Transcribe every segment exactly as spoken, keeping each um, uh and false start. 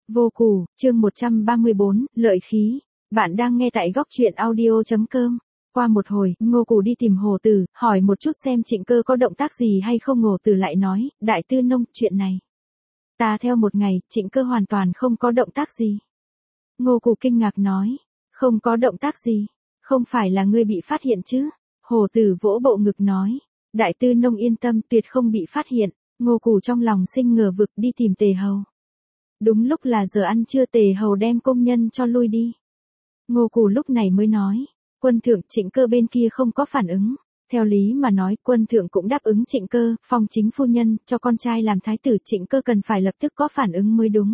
Vô củ, chương một trăm ba mươi bốn, lợi khí. Bạn đang nghe tại góc truyện audio.com. Qua một hồi, Ngô Củ đi tìm Hồ Tử, hỏi một chút xem Trịnh Cơ có động tác gì hay không. Hồ Tử lại nói, Đại Tư Nông, chuyện này. Ta theo một ngày, Trịnh Cơ hoàn toàn không có động tác gì. Ngô Củ kinh ngạc nói, không có động tác gì, không phải là ngươi bị phát hiện chứ? Hồ Tử vỗ bộ ngực nói, Đại Tư Nông yên tâm, tuyệt không bị phát hiện. Ngô Củ trong lòng sinh ngờ vực, đi tìm Tề Hầu. Đúng lúc là giờ ăn trưa, Tề Hầu đem công nhân cho lui đi. Ngô Củ lúc này mới nói, Quân thượng, Trịnh Cơ bên kia không có phản ứng. Theo lý mà nói, Quân thượng cũng đáp ứng Trịnh Cơ, phong chính phu nhân, cho con trai làm thái tử, Trịnh Cơ cần phải lập tức có phản ứng mới đúng.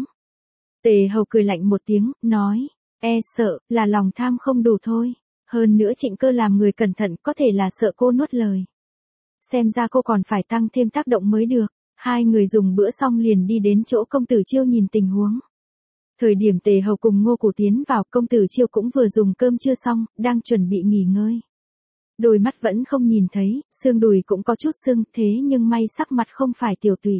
Tề Hầu cười lạnh một tiếng, nói, e sợ, là lòng tham không đủ thôi. Hơn nữa Trịnh Cơ làm người cẩn thận, có thể là sợ cô nuốt lời. Xem ra cô còn phải tăng thêm tác động mới được. Hai người dùng bữa xong liền đi đến chỗ công tử Chiêu nhìn tình huống. Thời điểm Tề Hầu cùng Ngô Củ tiến vào, công tử Chiêu cũng vừa dùng cơm trưa xong, đang chuẩn bị nghỉ ngơi. Đôi mắt vẫn không nhìn thấy, xương đùi cũng có chút sưng, thế nhưng may sắc mặt không phải tiểu tụy.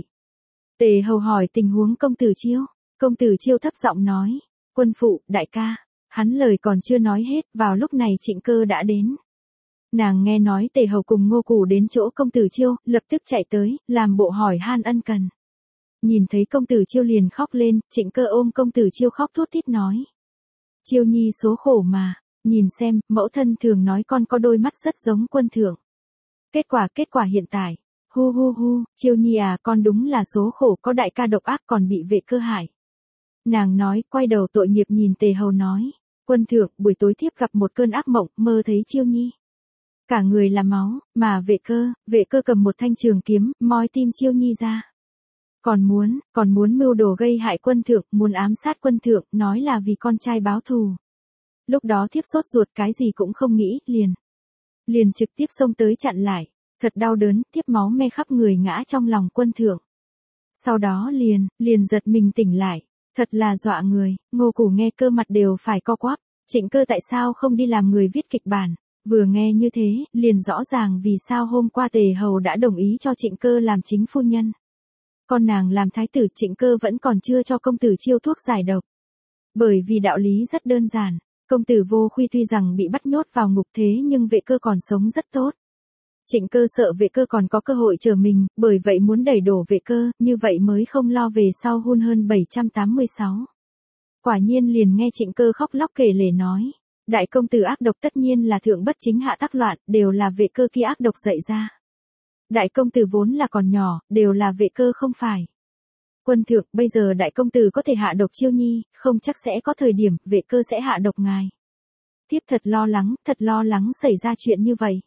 Tề Hầu hỏi tình huống công tử Chiêu. Công tử Chiêu thấp giọng nói, Quân phụ, đại ca. Hắn lời còn chưa nói hết, vào lúc này Trịnh Cơ đã đến. Nàng nghe nói Tề Hầu cùng Ngô Củ đến chỗ công tử Chiêu, lập tức chạy tới, làm bộ hỏi han ân cần. Nhìn thấy công tử Chiêu liền khóc lên, Trịnh Cơ ôm công tử Chiêu khóc thút thít nói. Chiêu nhi số khổ mà, nhìn xem, mẫu thân thường nói con có đôi mắt rất giống quân thượng. Kết quả, kết quả hiện tại, hu hu hu, Chiêu nhi à, con đúng là số khổ, có đại ca độc ác còn bị vệ cơ hại. Nàng nói, quay đầu tội nghiệp nhìn Tề Hầu nói, Quân thượng, buổi tối thiếp gặp một cơn ác mộng, mơ thấy Chiêu nhi. Cả người là máu, mà vệ cơ, vệ cơ cầm một thanh trường kiếm, moi tim Chiêu nhi ra. Còn muốn, còn muốn mưu đồ gây hại quân thượng, muốn ám sát quân thượng, nói là vì con trai báo thù. Lúc đó thiếp sốt ruột, cái gì cũng không nghĩ, liền. Liền trực tiếp xông tới chặn lại. Thật đau đớn, thiếp máu me khắp người ngã trong lòng quân thượng. Sau đó liền, liền giật mình tỉnh lại. Thật là dọa người. Ngô Củ nghe cơ mặt đều phải co quắp. Trịnh Cơ tại sao không đi làm người viết kịch bản? Vừa nghe như thế, liền rõ ràng vì sao hôm qua Tề Hầu đã đồng ý cho Trịnh Cơ làm chính phu nhân. Con nàng làm thái tử, Trịnh Cơ vẫn còn chưa cho công tử Chiêu thuốc giải độc. Bởi vì đạo lý rất đơn giản, công tử Vô Khuy tuy rằng bị bắt nhốt vào ngục thế nhưng vệ cơ còn sống rất tốt. Trịnh Cơ sợ vệ cơ còn có cơ hội chờ mình, bởi vậy muốn đẩy đổ vệ cơ, như vậy mới không lo về sau hôn hơn bảy trăm tám mươi sáu. Quả nhiên liền nghe Trịnh Cơ khóc lóc kể lể nói. Đại công tử ác độc tất nhiên là thượng bất chính hạ tắc loạn, đều là vệ cơ kia ác độc dạy ra. Đại công tử vốn là còn nhỏ, đều là vệ cơ không phải. Quân thượng, bây giờ đại công tử có thể hạ độc Chiêu nhi, không chắc sẽ có thời điểm, vệ cơ sẽ hạ độc ngài. Thiếp thật lo lắng, thật lo lắng xảy ra chuyện như vậy.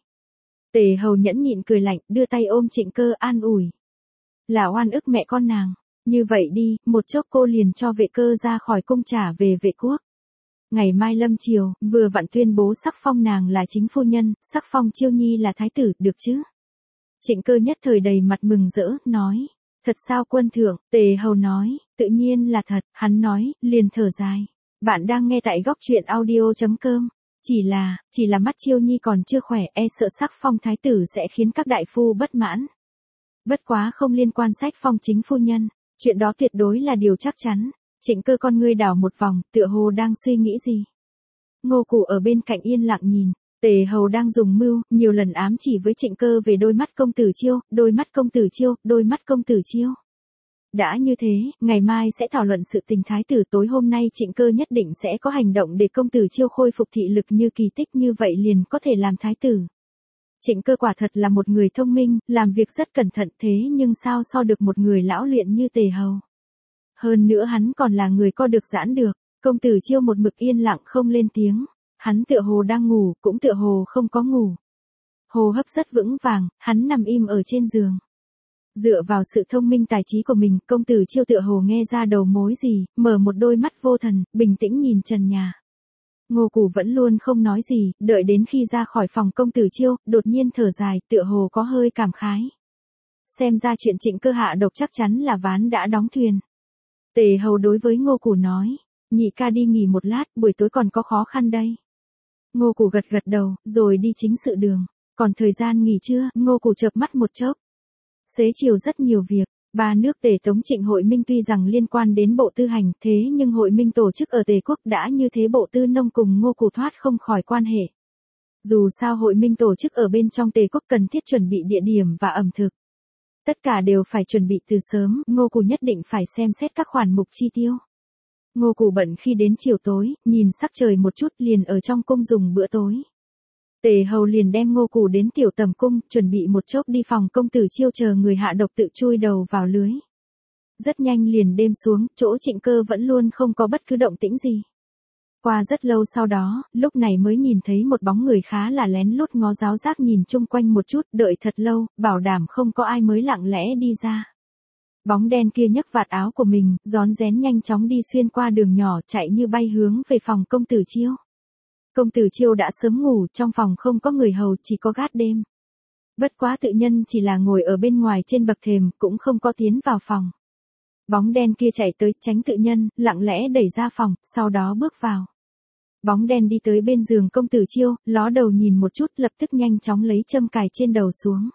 Tề Hầu nhẫn nhịn cười lạnh, đưa tay ôm Trịnh Cơ an ủi. Là oan ức mẹ con nàng, như vậy đi, một chốc cô liền cho vệ cơ ra khỏi cung trả về vệ quốc. Ngày mai lâm chiều, vừa vặn tuyên bố sắc phong nàng là chính phu nhân, sắc phong Chiêu nhi là thái tử, được chứ? Trịnh Cơ nhất thời đầy mặt mừng rỡ, nói. Thật sao quân thượng? Tề Hầu nói, tự nhiên là thật, hắn nói, liền thở dài. Bạn đang nghe tại góc truyện audio.com. Chỉ là, chỉ là mắt Chiêu nhi còn chưa khỏe, e sợ sắc phong thái tử sẽ khiến các đại phu bất mãn. Bất quá không liên quan sách phong chính phu nhân, chuyện đó tuyệt đối là điều chắc chắn. Trịnh Cơ con ngươi đảo một vòng, tựa hồ đang suy nghĩ gì. Ngô Củ ở bên cạnh yên lặng nhìn. Tề Hầu đang dùng mưu, nhiều lần ám chỉ với Trịnh Cơ về đôi mắt công tử Chiêu, đôi mắt công tử Chiêu, đôi mắt công tử Chiêu. Đã như thế, ngày mai sẽ thảo luận sự tình thái tử, tối hôm nay Trịnh Cơ nhất định sẽ có hành động để công tử Chiêu khôi phục thị lực, như kỳ tích như vậy liền có thể làm thái tử. Trịnh Cơ quả thật là một người thông minh, làm việc rất cẩn thận, thế nhưng sao so được một người lão luyện như Tề Hầu. Hơn nữa hắn còn là người co được giãn được. Công tử Chiêu một mực yên lặng không lên tiếng. Hắn tựa hồ đang ngủ, cũng tựa hồ không có ngủ. Hô hấp rất vững vàng, hắn nằm im ở trên giường. Dựa vào sự thông minh tài trí của mình, công tử Chiêu tựa hồ nghe ra đầu mối gì, mở một đôi mắt vô thần, bình tĩnh nhìn trần nhà. Ngô Củ vẫn luôn không nói gì, đợi đến khi ra khỏi phòng công tử Chiêu, đột nhiên thở dài, tựa hồ có hơi cảm khái. Xem ra chuyện Trịnh Cơ hạ độc chắc chắn là ván đã đóng thuyền. Tề Hầu đối với Ngô Củ nói, nhị ca đi nghỉ một lát, buổi tối còn có khó khăn đây. Ngô Củ gật gật đầu, rồi đi chính sự đường. Còn thời gian nghỉ trưa, Ngô Củ chợp mắt một chốc. Xế chiều rất nhiều việc, Ba nước Tề Tống Trịnh hội minh tuy rằng liên quan đến bộ tư hành, thế nhưng hội minh tổ chức ở Tề quốc đã như thế bộ tư nông cùng Ngô Cù thoát không khỏi quan hệ. Dù sao hội minh tổ chức ở bên trong Tề quốc cần thiết chuẩn bị địa điểm và ẩm thực. Tất cả đều phải chuẩn bị từ sớm, Ngô Cù nhất định phải xem xét các khoản mục chi tiêu. Ngô Cù bận khi đến chiều tối, nhìn sắc trời một chút liền ở trong cung dùng bữa tối. Tề hầu liền đem Ngô Cù đến tiểu tầm cung, chuẩn bị một chốc đi phòng công tử Chiêu chờ người hạ độc tự chui đầu vào lưới. Rất nhanh liền đêm xuống, chỗ Trịnh Cơ vẫn luôn không có bất cứ động tĩnh gì. Qua rất lâu sau đó, lúc này mới nhìn thấy một bóng người khá là lén lút ngó giáo giác nhìn chung quanh một chút, đợi thật lâu, bảo đảm không có ai mới lặng lẽ đi ra. Bóng đen kia nhấc vạt áo của mình, rón rén nhanh chóng đi xuyên qua đường nhỏ chạy như bay hướng về phòng công tử Chiêu. Công tử Chiêu đã sớm ngủ, trong phòng không có người hầu, chỉ có gác đêm. Bất quá tự nhân chỉ là ngồi ở bên ngoài trên bậc thềm, cũng không có tiến vào phòng. Bóng đen kia chạy tới, tránh tự nhân, lặng lẽ đẩy ra phòng, sau đó bước vào. Bóng đen đi tới bên giường công tử Chiêu, ló đầu nhìn một chút, lập tức nhanh chóng lấy châm cài trên đầu xuống.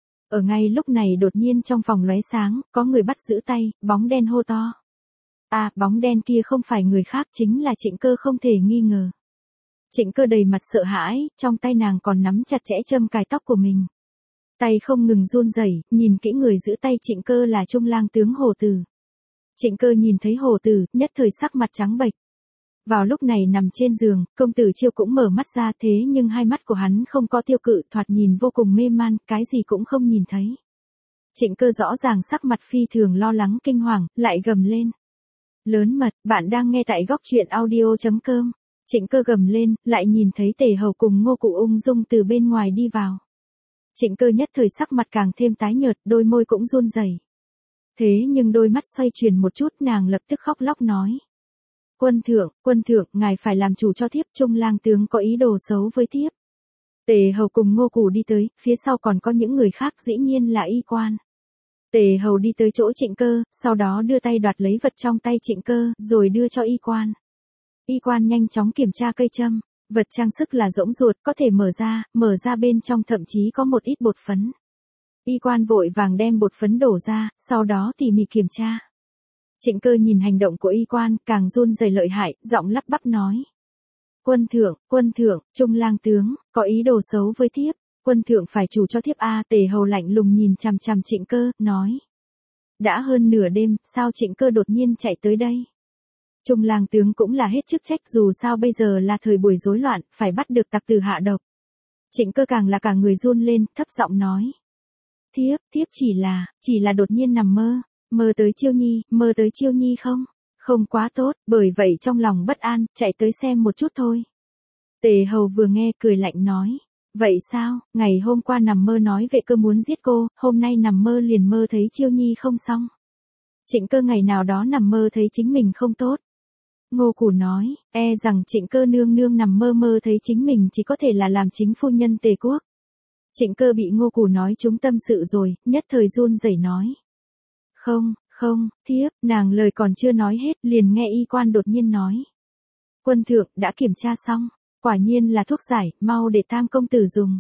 Ở ngay lúc này đột nhiên trong phòng lóe sáng, có người bắt giữ tay, bóng đen hô to. À, bóng đen kia không phải người khác, chính là Trịnh Cơ không thể nghi ngờ. Trịnh Cơ đầy mặt sợ hãi, trong tay nàng còn nắm chặt chẽ châm cài tóc của mình. Tay không ngừng run rẩy, nhìn kỹ người giữ tay Trịnh Cơ là Trung lang tướng Hồ Tử. Trịnh Cơ nhìn thấy Hồ Tử, nhất thời sắc mặt trắng bệch. Vào lúc này nằm trên giường, công tử Chiêu cũng mở mắt ra thế nhưng hai mắt của hắn không có tiêu cự, thoạt nhìn vô cùng mê man, cái gì cũng không nhìn thấy. Trịnh Cơ rõ ràng sắc mặt phi thường lo lắng kinh hoàng, lại gầm lên. Lớn mật, bạn đang nghe tại góc truyện audio chấm com. Trịnh Cơ gầm lên, lại nhìn thấy Tề hầu cùng Ngô Cù ung dung từ bên ngoài đi vào. Trịnh Cơ nhất thời sắc mặt càng thêm tái nhợt, đôi môi cũng run rẩy. Thế nhưng đôi mắt xoay chuyển một chút, nàng lập tức khóc lóc nói. Quân thượng, quân thượng, ngài phải làm chủ cho thiếp, Trung lang tướng có ý đồ xấu với thiếp. Tề hầu cùng Ngô Cù đi tới, phía sau còn có những người khác, dĩ nhiên là y quan. Tề hầu đi tới chỗ Trịnh Cơ, sau đó đưa tay đoạt lấy vật trong tay Trịnh Cơ, rồi đưa cho y quan. Y quan nhanh chóng kiểm tra cây châm, vật trang sức là rỗng ruột, có thể mở ra, mở ra bên trong thậm chí có một ít bột phấn. Y quan vội vàng đem bột phấn đổ ra, sau đó tỉ mỉ kiểm tra. Trịnh Cơ nhìn hành động của y quan, càng run rẩy lợi hại, giọng lắp bắp nói. Quân thượng, quân thượng, Trung lang tướng, có ý đồ xấu với thiếp, quân thượng phải chủ cho thiếp a. Tề hầu lạnh lùng nhìn chằm chằm Trịnh Cơ, nói. Đã hơn nửa đêm, sao Trịnh Cơ đột nhiên chạy tới đây? Trung lang tướng cũng là hết chức trách, dù sao bây giờ là thời buổi rối loạn, phải bắt được tặc tử hạ độc. Trịnh Cơ càng là cả người run lên, thấp giọng nói. Thiếp, thiếp chỉ là, chỉ là đột nhiên nằm mơ, mơ tới Chiêu Nhi, mơ tới Chiêu Nhi không? Không quá tốt, bởi vậy trong lòng bất an, chạy tới xem một chút thôi. Tề hầu vừa nghe cười lạnh nói. Vậy sao, ngày hôm qua nằm mơ nói Vệ Cơ muốn giết cô, hôm nay nằm mơ liền mơ thấy Chiêu Nhi không xong. Trịnh Cơ ngày nào đó nằm mơ thấy chính mình không tốt. Ngô Cù nói, e rằng Trịnh Cơ nương nương nằm mơ mơ thấy chính mình chỉ có thể là làm chính phu nhân Tề quốc. Trịnh Cơ bị Ngô Cù nói trúng tâm sự rồi, nhất thời run rẩy nói. Không, không, thiếp, nàng lời còn chưa nói hết, liền nghe y quan đột nhiên nói. Quân thượng, đã kiểm tra xong, quả nhiên là thuốc giải, mau để tam công tử dùng.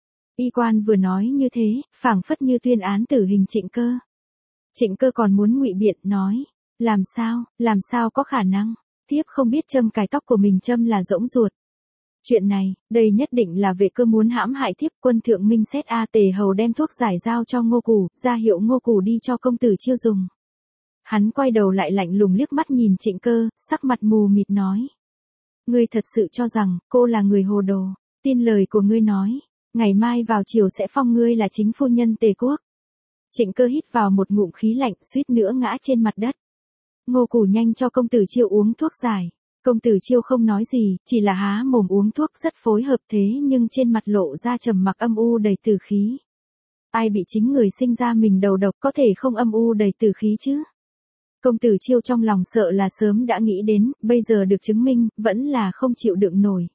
Y quan vừa nói như thế, phảng phất như tuyên án tử hình Trịnh Cơ. Trịnh Cơ còn muốn ngụy biện, nói. Làm sao, làm sao có khả năng, thiếp không biết châm cài tóc của mình châm là rỗng ruột. Chuyện này, đây nhất định là Vệ Cơ muốn hãm hại thiếp. Quân thượng minh xét a. Tề hầu đem thuốc giải giao cho Ngô Cù, ra hiệu Ngô Cù đi cho công tử Chiêu dùng. Hắn quay đầu lại lạnh lùng liếc mắt nhìn Trịnh Cơ, sắc mặt mù mịt nói. Ngươi thật sự cho rằng, cô là người hồ đồ, tin lời của ngươi nói, ngày mai vào chiều sẽ phong ngươi là chính phu nhân Tề quốc. Trịnh Cơ hít vào một ngụm khí lạnh, suýt nữa ngã trên mặt đất. Ngô Cù nhanh cho công tử Chiêu uống thuốc giải. Công tử Chiêu không nói gì, chỉ là há mồm uống thuốc rất phối hợp thế nhưng trên mặt lộ ra trầm mặc âm u đầy tử khí. Ai bị chính người sinh ra mình đầu độc có thể không âm u đầy tử khí chứ? Công tử Chiêu trong lòng sợ là sớm đã nghĩ đến, bây giờ được chứng minh, vẫn là không chịu đựng nổi.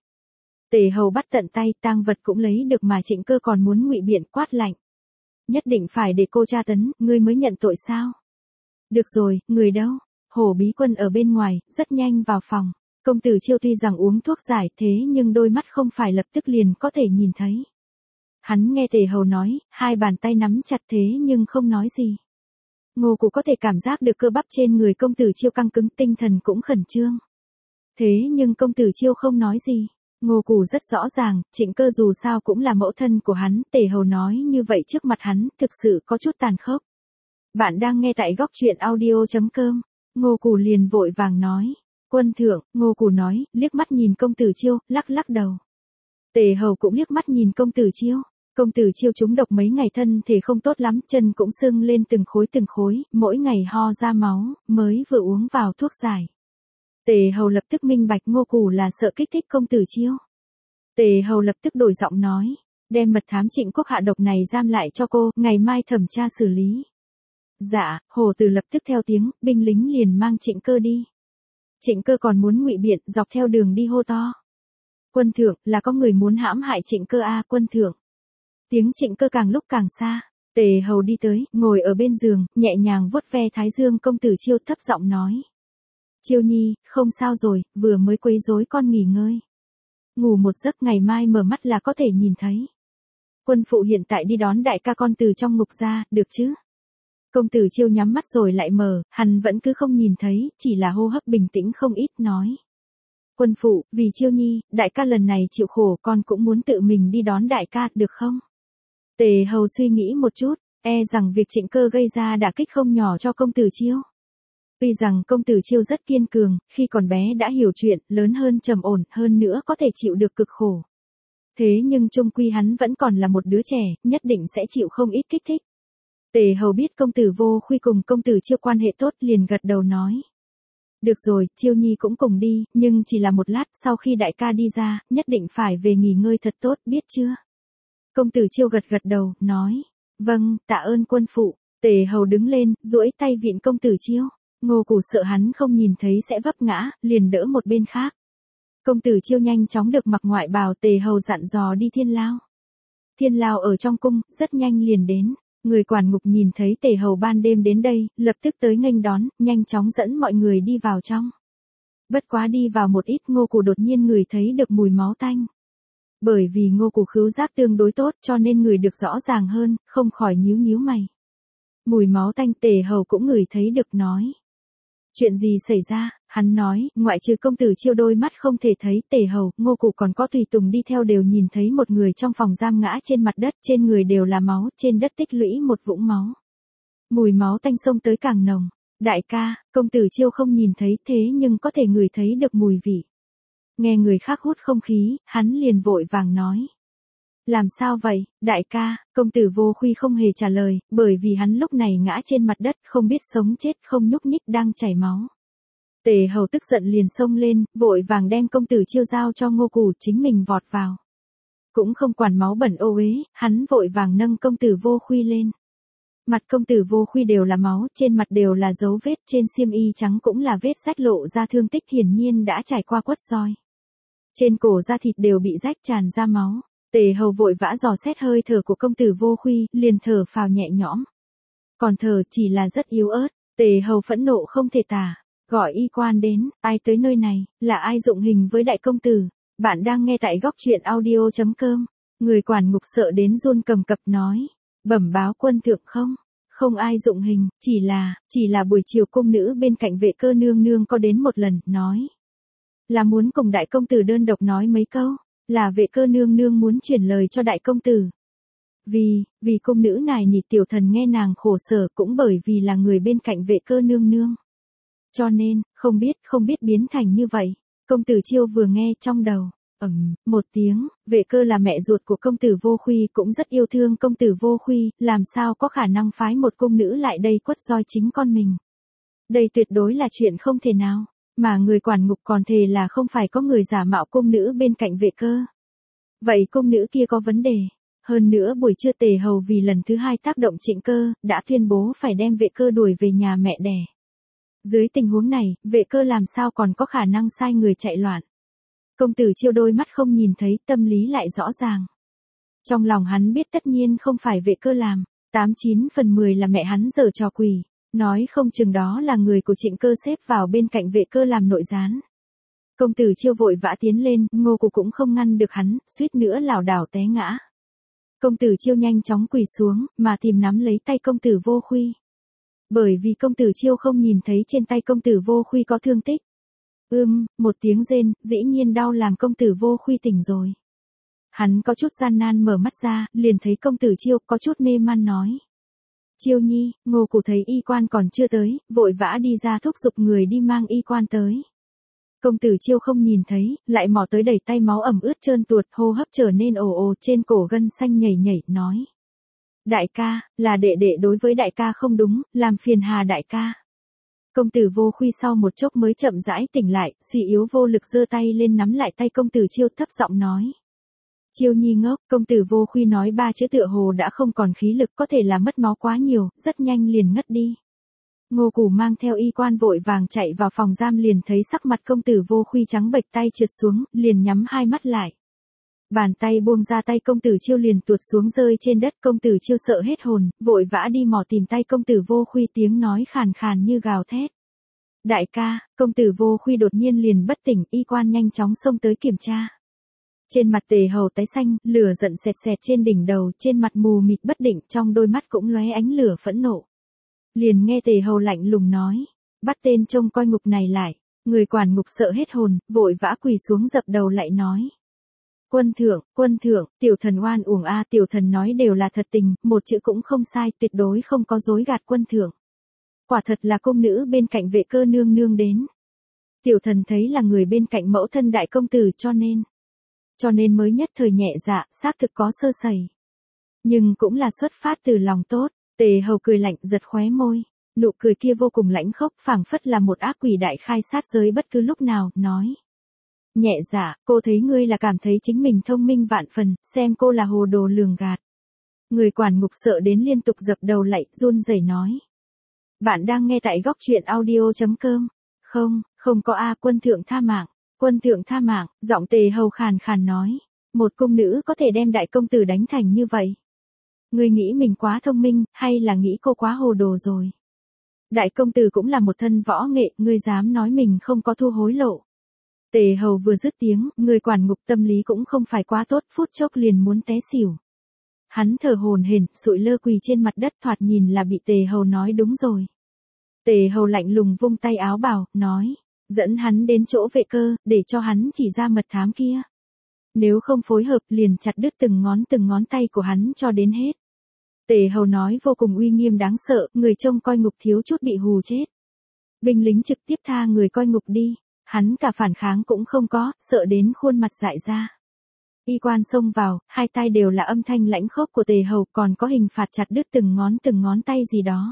Tề hầu bắt tận tay, tang vật cũng lấy được mà Trịnh Cơ còn muốn ngụy biện, quát lạnh. Nhất định phải để cô tra tấn, ngươi mới nhận tội sao? Được rồi, người đâu? Hổ Bí Quân ở bên ngoài, rất nhanh vào phòng. Công tử Chiêu tuy rằng uống thuốc giải thế nhưng đôi mắt không phải lập tức liền có thể nhìn thấy. Hắn nghe Tề hầu nói, hai bàn tay nắm chặt thế nhưng không nói gì. Ngô Cù có thể cảm giác được cơ bắp trên người công tử Chiêu căng cứng, tinh thần cũng khẩn trương. Thế nhưng công tử Chiêu không nói gì. Ngô Cù rất rõ ràng, Trịnh Cơ dù sao cũng là mẫu thân của hắn, Tề Hầu nói như vậy trước mặt hắn, thực sự có chút tàn khốc. Bạn đang nghe tại góc truyện audio chấm com. Ngô Cù liền vội vàng nói. Quân thượng, Ngô Cù nói, liếc mắt nhìn công tử Chiêu, lắc lắc đầu. Tề Hầu cũng liếc mắt nhìn công tử Chiêu. Công tử Chiêu trúng độc mấy ngày thân thể không tốt lắm, chân cũng sưng lên từng khối từng khối, mỗi ngày ho ra máu, mới vừa uống vào thuốc giải. Tề Hầu lập tức minh bạch Ngô Cù là sợ kích thích công tử Chiêu. Tề Hầu lập tức đổi giọng nói, đem mật thám Trịnh Quốc hạ độc này giam lại cho cô, ngày mai thẩm tra xử lý. Dạ, Hồ Từ lập tức theo tiếng, binh lính liền mang Trịnh Cơ đi. Trịnh Cơ còn muốn ngụy biện, dọc theo đường đi hô to. Quân thượng, là có người muốn hãm hại Trịnh Cơ a, quân thượng. Tiếng Trịnh Cơ càng lúc càng xa. Tề Hầu đi tới, ngồi ở bên giường, nhẹ nhàng vuốt ve thái dương công tử Chiêu, thấp giọng nói. Chiêu nhi, không sao rồi, vừa mới quấy rối con nghỉ ngơi. Ngủ một giấc, ngày mai mở mắt là có thể nhìn thấy. Quân phụ hiện tại đi đón đại ca con từ trong ngục ra, được chứ? Công tử Chiêu nhắm mắt rồi lại mở, hắn vẫn cứ không nhìn thấy, chỉ là hô hấp bình tĩnh không ít, nói. Quân phụ, vì Chiêu nhi, đại ca lần này chịu khổ, con cũng muốn tự mình đi đón đại ca, được không? Tề Hầu suy nghĩ một chút, e rằng việc Trịnh Cơ gây ra đả kích không nhỏ cho công tử Chiêu. Tuy rằng công tử Chiêu rất kiên cường, khi còn bé đã hiểu chuyện, lớn hơn trầm ổn, hơn nữa có thể chịu được cực khổ. Thế nhưng chung quy hắn vẫn còn là một đứa trẻ, nhất định sẽ chịu không ít kích thích. Tề Hầu biết công tử Vô Khuy cùng công tử Chiêu quan hệ tốt, liền gật đầu nói. Được rồi, Chiêu nhi cũng cùng đi, nhưng chỉ là một lát, sau khi đại ca đi ra, nhất định phải về nghỉ ngơi thật tốt, biết chưa? Công tử Chiêu gật gật đầu, nói. Vâng, tạ ơn quân phụ. Tề Hầu đứng lên, duỗi tay vịn công tử Chiêu. Ngô Cù sợ hắn không nhìn thấy sẽ vấp ngã, liền đỡ một bên khác. Công tử Chiêu nhanh chóng được mặc ngoại bào, Tề Hầu dặn dò đi thiên lao. Thiên lao ở trong cung, rất nhanh liền đến. Người quản ngục nhìn thấy Tề Hầu ban đêm đến đây, lập tức tới nghênh đón, nhanh chóng dẫn mọi người đi vào trong. Bất quá đi vào một ít, Ngô Cù đột nhiên ngửi thấy được mùi máu tanh. Bởi vì Ngô Cù khứu giác tương đối tốt, cho nên người được rõ ràng hơn, không khỏi nhíu nhíu mày. Mùi máu tanh, Tề Hầu cũng ngửi thấy được, nói. Chuyện gì xảy ra? Hắn nói, ngoại trừ công tử Chiêu đôi mắt không thể thấy, Tề Hầu, Ngô Cù còn có tùy tùng đi theo đều nhìn thấy một người trong phòng giam ngã trên mặt đất, trên người đều là máu, trên đất tích lũy một vũng máu. Mùi máu tanh xông tới càng nồng. Đại ca, công tử Chiêu không nhìn thấy, thế nhưng có thể ngửi thấy được mùi vị. Nghe người khác hút không khí, hắn liền vội vàng nói. Làm sao vậy, đại ca? Công tử Vô Khuy không hề trả lời, bởi vì hắn lúc này ngã trên mặt đất, không biết sống chết, không nhúc nhích, đang chảy máu. Tề Hầu tức giận liền xông lên, vội vàng đem công tử Chiêu giao cho Ngô Cù, chính mình vọt vào. Cũng không quản máu bẩn ô uế, hắn vội vàng nâng công tử Vô Khuy lên. Mặt công tử Vô Khuy đều là máu, trên mặt đều là dấu vết, trên xiêm y trắng cũng là vết rách lộ ra thương tích, hiển nhiên đã trải qua quất roi. Trên cổ da thịt đều bị rách tràn ra máu. Tề Hầu vội vã dò xét hơi thở của công tử Vô Khuy, liền thở phào nhẹ nhõm. Còn thở chỉ là rất yếu ớt. Tề Hầu phẫn nộ không thể tả, gọi y quan đến. Ai tới nơi này, là ai dụng hình với đại công tử? Bạn đang nghe tại góc truyện audio chấm com. Người quản ngục sợ đến run cầm cập, nói. Bẩm báo quân thượng, không, không ai dụng hình, chỉ là, chỉ là buổi chiều cung nữ bên cạnh Vệ Cơ nương nương có đến một lần, nói. Là muốn cùng đại công tử đơn độc nói mấy câu. Là Vệ Cơ nương nương muốn chuyển lời cho đại công tử. Vì, vì cung nữ này nỉ tiểu thần nghe nàng khổ sở, cũng bởi vì là người bên cạnh Vệ Cơ nương nương. Cho nên, không biết, không biết biến thành như vậy. Công tử Chiêu vừa nghe trong đầu, ầm, một tiếng, Vệ Cơ là mẹ ruột của công tử Vô Khuy, cũng rất yêu thương công tử Vô Khuy, làm sao có khả năng phái một cung nữ lại đây quất roi chính con mình. Đây tuyệt đối là chuyện không thể nào. Mà người quản ngục còn thề là không phải có người giả mạo cung nữ bên cạnh Vệ Cơ. Vậy cung nữ kia có vấn đề. Hơn nữa buổi trưa Tề Hầu vì lần thứ hai tác động Trịnh Cơ, đã tuyên bố phải đem Vệ Cơ đuổi về nhà mẹ đẻ. Dưới tình huống này, Vệ Cơ làm sao còn có khả năng sai người chạy loạn. Công tử Chiêu đôi mắt không nhìn thấy, tâm lý lại rõ ràng. Trong lòng hắn biết tất nhiên không phải Vệ Cơ làm, tám chín phần mười là mẹ hắn giở trò quỷ. Nói không chừng đó là người của Trịnh Cơ xếp vào bên cạnh Vệ Cơ làm nội gián. Công tử Chiêu vội vã tiến lên, Ngô Cù cũng không ngăn được hắn, suýt nữa lảo đảo té ngã. Công tử Chiêu nhanh chóng quỳ xuống, mà tìm nắm lấy tay công tử Vô Khuy. Bởi vì công tử Chiêu không nhìn thấy trên tay công tử Vô Khuy có thương tích. Ưm, một tiếng rên, dĩ nhiên đau làm công tử Vô Khuy tỉnh rồi. Hắn có chút gian nan mở mắt ra, liền thấy công tử Chiêu có chút mê man nói. Chiêu nhi, Ngô Củ thấy y quan còn chưa tới, vội vã đi ra thúc giục người đi mang y quan tới. Công tử Chiêu không nhìn thấy, lại mò tới đẩy tay máu ẩm ướt trơn tuột, hô hấp trở nên ồ ồ, trên cổ gân xanh nhảy nhảy, nói. Đại ca, là đệ đệ đối với đại ca không đúng, làm phiền hà đại ca. Công tử Vô Khuy sau một chốc mới chậm rãi tỉnh lại, suy yếu vô lực giơ tay lên nắm lại tay công tử Chiêu thấp giọng nói. Chiêu nhi ngốc, công tử Vô Khuy nói ba chữ tựa hồ đã không còn khí lực, có thể là mất máu quá nhiều, rất nhanh liền ngất đi. Ngô Củ mang theo y quan vội vàng chạy vào phòng giam, liền thấy sắc mặt công tử Vô Khuy trắng bệch, tay trượt xuống, liền nhắm hai mắt lại. Bàn tay buông ra, tay công tử Chiêu liền tuột xuống rơi trên đất, công tử Chiêu sợ hết hồn, vội vã đi mò tìm tay công tử Vô Khuy, tiếng nói khàn khàn như gào thét. Đại ca, công tử Vô Khuy đột nhiên liền bất tỉnh, y quan nhanh chóng xông tới kiểm tra. Trên mặt Tề Hầu tái xanh, lửa giận xẹt xẹt trên đỉnh đầu, trên mặt mù mịt bất định, trong đôi mắt cũng lóe ánh lửa phẫn nộ. Liền nghe Tề Hầu lạnh lùng nói, bắt tên trông coi ngục này lại. Người quản ngục sợ hết hồn, vội vã quỳ xuống dập đầu lại nói. Quân thượng, quân thượng, tiểu thần oan uổng a, tiểu thần nói đều là thật tình, một chữ cũng không sai, tuyệt đối không có dối gạt quân thượng. Quả thật là công nữ bên cạnh Vệ Cơ nương nương đến. Tiểu thần thấy là người bên cạnh mẫu thân đại công tử, cho nên. Cho nên mới nhất thời nhẹ dạ, xác thực có sơ sẩy. Nhưng cũng là xuất phát từ lòng tốt. Tề Hầu cười lạnh, giật khóe môi. Nụ cười kia vô cùng lãnh khốc, phảng phất là một ác quỷ đại khai sát giới bất cứ lúc nào, nói. Nhẹ dạ, cô thấy ngươi là cảm thấy chính mình thông minh vạn phần, xem cô là hồ đồ lường gạt. Người quản ngục sợ đến liên tục dập đầu lạy, run rẩy nói. Bạn đang nghe tại góc truyện audio chấm com. Không, không có a, quân thượng tha mạng. Quân thượng tha mạng, giọng Tề Hầu khàn khàn nói. Một cung nữ có thể đem đại công tử đánh thành như vậy. Ngươi nghĩ mình quá thông minh, hay là nghĩ cô quá hồ đồ rồi? Đại công tử cũng là một thân võ nghệ, ngươi dám nói mình không có thu hối lộ. Tề Hầu vừa dứt tiếng, người quản ngục tâm lý cũng không phải quá tốt, phút chốc liền muốn té xỉu. Hắn thở hổn hển, sụi lơ quỳ trên mặt đất, thoạt nhìn là bị Tề Hầu nói đúng rồi. Tề Hầu lạnh lùng vung tay áo bào, nói, dẫn hắn đến chỗ Vệ Cơ, để cho hắn chỉ ra mật thám kia. Nếu không phối hợp liền chặt đứt từng ngón từng ngón tay của hắn cho đến hết. Tề Hầu nói vô cùng uy nghiêm đáng sợ, người trông coi ngục thiếu chút bị hù chết. Binh lính trực tiếp tha người coi ngục đi, hắn cả phản kháng cũng không có, sợ đến khuôn mặt dại ra. Y quan xông vào, hai tay đều là âm thanh lãnh khốc của Tề Hầu, còn có hình phạt chặt đứt từng ngón từng ngón tay gì đó.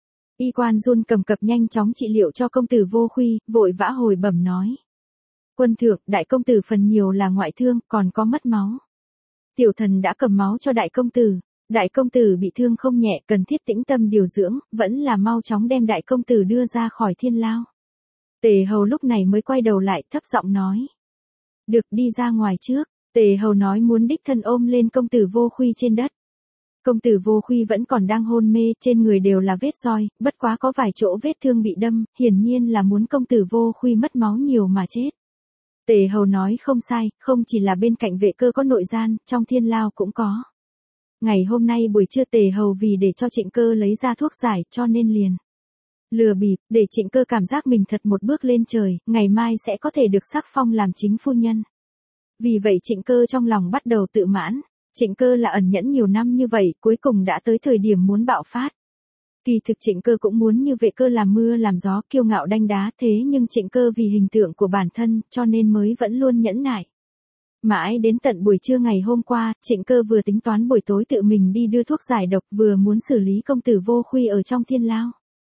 Y quan run cầm cập nhanh chóng trị liệu cho công tử Vô Khuy, vội vã hồi bẩm nói. Quân thượng, đại công tử phần nhiều là ngoại thương, còn có mất máu. Tiểu thần đã cầm máu cho đại công tử. Đại công tử bị thương không nhẹ, cần thiết tĩnh tâm điều dưỡng, vẫn là mau chóng đem đại công tử đưa ra khỏi thiên lao. Tề Hầu lúc này mới quay đầu lại, thấp giọng nói. Được, đi ra ngoài trước. Tề Hầu nói muốn đích thân ôm lên công tử Vô Khuy trên đất. Công tử Vô Khuy vẫn còn đang hôn mê, trên người đều là vết roi, bất quá có vài chỗ vết thương bị đâm, hiển nhiên là muốn công tử Vô Khuy mất máu nhiều mà chết. Tề Hầu nói không sai, không chỉ là bên cạnh Vệ Cơ có nội gian, trong thiên lao cũng có. Ngày hôm nay buổi trưa Tề Hầu vì để cho Trịnh Cơ lấy ra thuốc giải, cho nên liền lừa bịp, để Trịnh Cơ cảm giác mình thật một bước lên trời, ngày mai sẽ có thể được sắc phong làm chính phu nhân. Vì vậy Trịnh Cơ trong lòng bắt đầu tự mãn. Trịnh Cơ là ẩn nhẫn nhiều năm như vậy, cuối cùng đã tới thời điểm muốn bạo phát. Kỳ thực Trịnh Cơ cũng muốn như Vệ Cơ làm mưa làm gió, kiêu ngạo đanh đá, thế nhưng Trịnh Cơ vì hình tượng của bản thân, cho nên mới vẫn luôn nhẫn nại. Mãi đến tận buổi trưa ngày hôm qua, Trịnh Cơ vừa tính toán buổi tối tự mình đi đưa thuốc giải độc, vừa muốn xử lý công tử Vô Khuy ở trong thiên lao.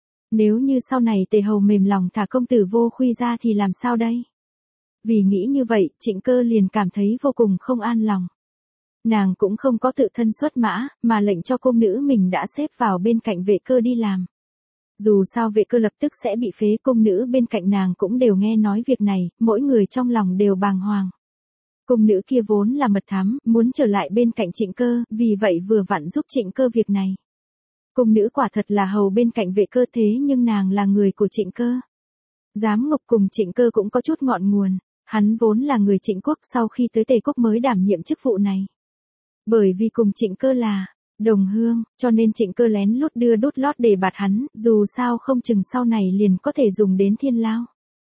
Nếu như sau này Tề Hầu mềm lòng thả công tử Vô Khuy ra thì làm sao đây? Vì nghĩ như vậy, Trịnh Cơ liền cảm thấy vô cùng không an lòng. Nàng cũng không có tự thân xuất mã, mà lệnh cho cung nữ mình đã xếp vào bên cạnh Vệ Cơ đi làm. Dù sao Vệ Cơ lập tức sẽ bị phế, cung nữ bên cạnh nàng cũng đều nghe nói việc này, mỗi người trong lòng đều bàng hoàng. Cung nữ kia vốn là mật thám, muốn trở lại bên cạnh Trịnh Cơ, vì vậy vừa vặn giúp Trịnh Cơ việc này. Cung nữ quả thật là hầu bên cạnh Vệ Cơ, thế nhưng nàng là người của Trịnh Cơ. Giám ngục cùng Trịnh Cơ cũng có chút ngọn nguồn, hắn vốn là người Trịnh quốc, sau khi tới Tề quốc mới đảm nhiệm chức vụ này. Bởi vì cùng Trịnh Cơ là Đồng hương, cho nên Trịnh Cơ lén lút đưa đút lót để bạt hắn, dù sao không chừng sau này liền có thể dùng đến thiên lao.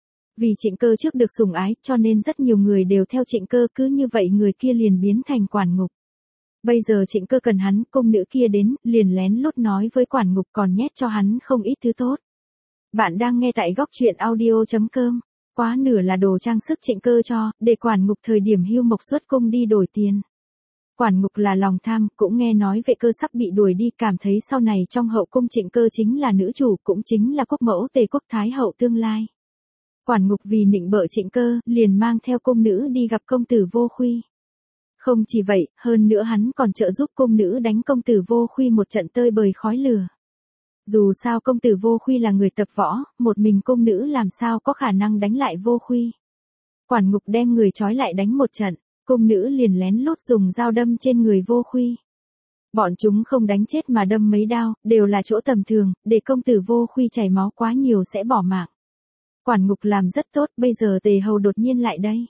Vì Trịnh Cơ trước được sủng ái, cho nên rất nhiều người đều theo Trịnh Cơ, cứ như vậy người kia liền biến thành quản ngục. Bây giờ Trịnh Cơ cần hắn, cung nữ kia đến, liền lén lút nói với quản ngục còn nhét cho hắn không ít thứ tốt. Bạn đang nghe tại góc truyện audio chấm com. Quá nửa là đồ trang sức Trịnh Cơ cho, để quản ngục thời điểm hưu mộc xuất cung đi đổi tiền. Quản ngục là lòng tham, cũng nghe nói Vệ Cơ sắp bị đuổi đi, cảm thấy sau này trong hậu cung Trịnh Cơ chính là nữ chủ, cũng chính là quốc mẫu Tề quốc thái hậu tương lai. Quản ngục vì nịnh bợ Trịnh Cơ, liền mang theo cung nữ đi gặp công tử Vô Khuy. Không chỉ vậy, hơn nữa hắn còn trợ giúp cung nữ đánh công tử Vô Khuy một trận tơi bời khói lửa. Dù sao công tử Vô Khuy là người tập võ, một mình cung nữ làm sao có khả năng đánh lại Vô Khuy. Quản ngục đem người trói lại đánh một trận, cung nữ liền lén lút dùng dao đâm trên người Vô Khuy. Bọn chúng không đánh chết mà đâm mấy đao, đều là chỗ tầm thường, để công tử Vô Khuy chảy máu quá nhiều sẽ bỏ mạng. Quản ngục làm rất tốt, bây giờ Tề Hầu đột nhiên lại đây.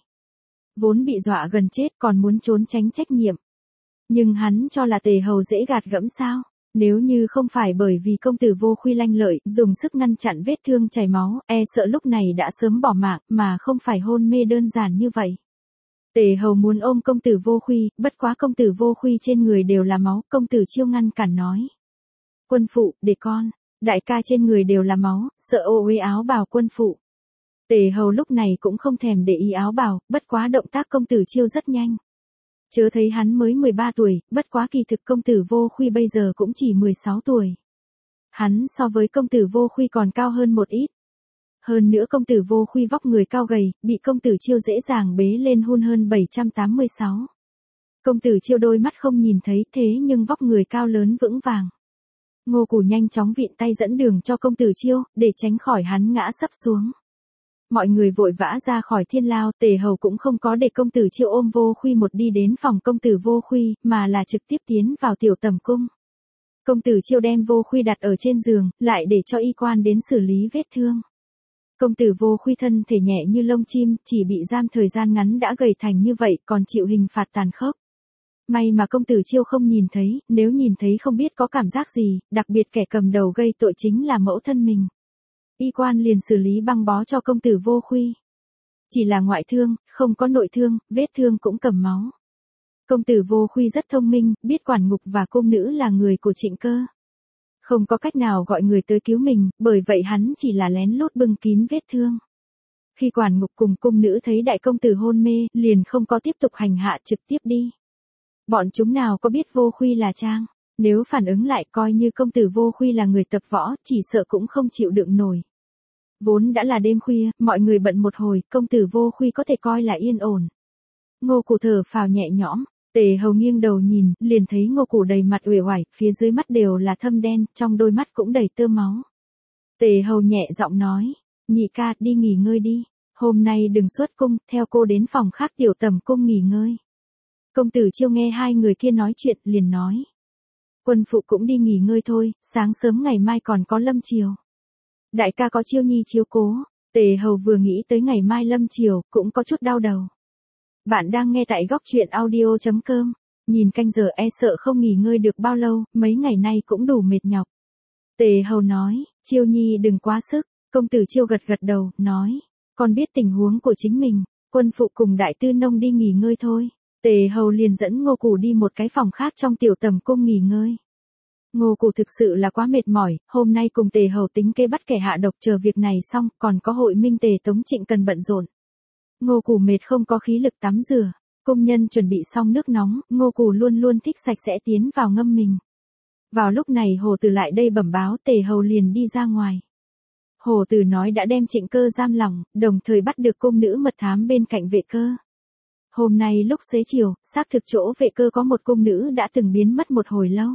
Vốn bị dọa gần chết còn muốn trốn tránh trách nhiệm. Nhưng hắn cho là Tề Hầu dễ gạt gẫm sao? Nếu như không phải bởi vì công tử Vô Khuy lanh lợi, dùng sức ngăn chặn vết thương chảy máu, e sợ lúc này đã sớm bỏ mạng, mà không phải hôn mê đơn giản như vậy. Tề Hầu muốn ôm công tử Vô Khuy, bất quá công tử Vô Khuy trên người đều là máu, công tử Chiêu ngăn cản nói. Quân phụ, để con, đại ca trên người đều là máu, sợ ô uế áo bào quân phụ. Tề Hầu lúc này cũng không thèm để ý áo bào, bất quá động tác công tử Chiêu rất nhanh. Chớ thấy hắn mới mười ba tuổi, bất quá kỳ thực công tử Vô Khuy bây giờ cũng chỉ mười sáu tuổi. Hắn so với công tử Vô Khuy còn cao hơn một ít. Hơn nữa công tử Vô Khuy vóc người cao gầy, bị công tử Chiêu dễ dàng bế lên hun hơn bảy trăm tám mươi sáu. Công tử Chiêu đôi mắt không nhìn thấy, thế nhưng vóc người cao lớn vững vàng. Ngô Củ nhanh chóng vịn tay dẫn đường cho công tử Chiêu, để tránh khỏi hắn ngã sấp xuống. Mọi người vội vã ra khỏi thiên lao, Tề Hầu cũng không có để công tử Chiêu ôm Vô Khuy một đi đến phòng công tử Vô Khuy, mà là trực tiếp tiến vào tiểu tầm cung. Công tử Chiêu đem Vô Khuy đặt ở trên giường, lại để cho y quan đến xử lý vết thương. Công tử Vô Khuy thân thể nhẹ như lông chim, chỉ bị giam thời gian ngắn đã gầy thành như vậy, còn chịu hình phạt tàn khốc. May mà công tử Chiêu không nhìn thấy, nếu nhìn thấy không biết có cảm giác gì, đặc biệt kẻ cầm đầu gây tội chính là mẫu thân mình. Y quan liền xử lý băng bó cho công tử Vô Khuy. Chỉ là ngoại thương, không có nội thương, vết thương cũng cầm máu. Công tử Vô Khuy rất thông minh, biết quản ngục và cung nữ là người của Trịnh Cơ. Không có cách nào gọi người tới cứu mình, bởi vậy hắn chỉ là lén lút bưng kín vết thương. Khi quản ngục cùng cung nữ thấy đại công tử hôn mê, liền không có tiếp tục hành hạ, trực tiếp đi. Bọn chúng nào có biết Vô Khuy là trang, nếu phản ứng lại coi như công tử Vô Khuy là người tập võ, chỉ sợ cũng không chịu đựng nổi. Vốn đã là đêm khuya, mọi người bận một hồi, công tử Vô Khuy có thể coi là yên ổn. Ngô Củ thở phào nhẹ nhõm, Tề Hầu nghiêng đầu nhìn, liền thấy Ngô Củ đầy mặt uể oải, phía dưới mắt đều là thâm đen, trong đôi mắt cũng đầy tơ máu. Tề Hầu nhẹ giọng nói, nhị ca, đi nghỉ ngơi đi, hôm nay đừng xuất cung, theo cô đến phòng khác tiểu tầm cung nghỉ ngơi. Công tử Chiêu nghe hai người kia nói chuyện, liền nói. Quân phụ cũng đi nghỉ ngơi thôi, sáng sớm ngày mai còn có lâm triều. Đại ca có Chiêu nhi chiếu cố, Tề Hầu vừa nghĩ tới ngày mai lâm triều, cũng có chút đau đầu. Bạn đang nghe tại góc truyện audio chấm com, nhìn canh giờ e sợ không nghỉ ngơi được bao lâu, mấy ngày nay cũng đủ mệt nhọc. Tề Hầu nói, Chiêu nhi đừng quá sức, công tử Chiêu gật gật đầu, nói, con biết tình huống của chính mình, quân phụ cùng đại tư nông đi nghỉ ngơi thôi. Tề Hầu liền dẫn Ngô Củ đi một cái phòng khác trong tiểu tầm cung nghỉ ngơi. Ngô Củ thực sự là quá mệt mỏi, hôm nay cùng Tề Hầu tính kê bắt kẻ hạ độc, chờ việc này xong, còn có hội minh Tề Tống Trịnh cần bận rộn. Ngô Củ mệt không có khí lực tắm rửa, cung nhân chuẩn bị xong nước nóng, Ngô Củ luôn luôn thích sạch sẽ tiến vào ngâm mình. Vào lúc này Hồ Từ lại đây bẩm báo, Tề Hầu liền đi ra ngoài. Hồ Từ nói đã đem Trịnh Cơ giam lỏng, đồng thời bắt được cung nữ mật thám bên cạnh Vệ Cơ. Hôm nay lúc xế chiều, xác thực chỗ Vệ Cơ có một cung nữ đã từng biến mất một hồi lâu.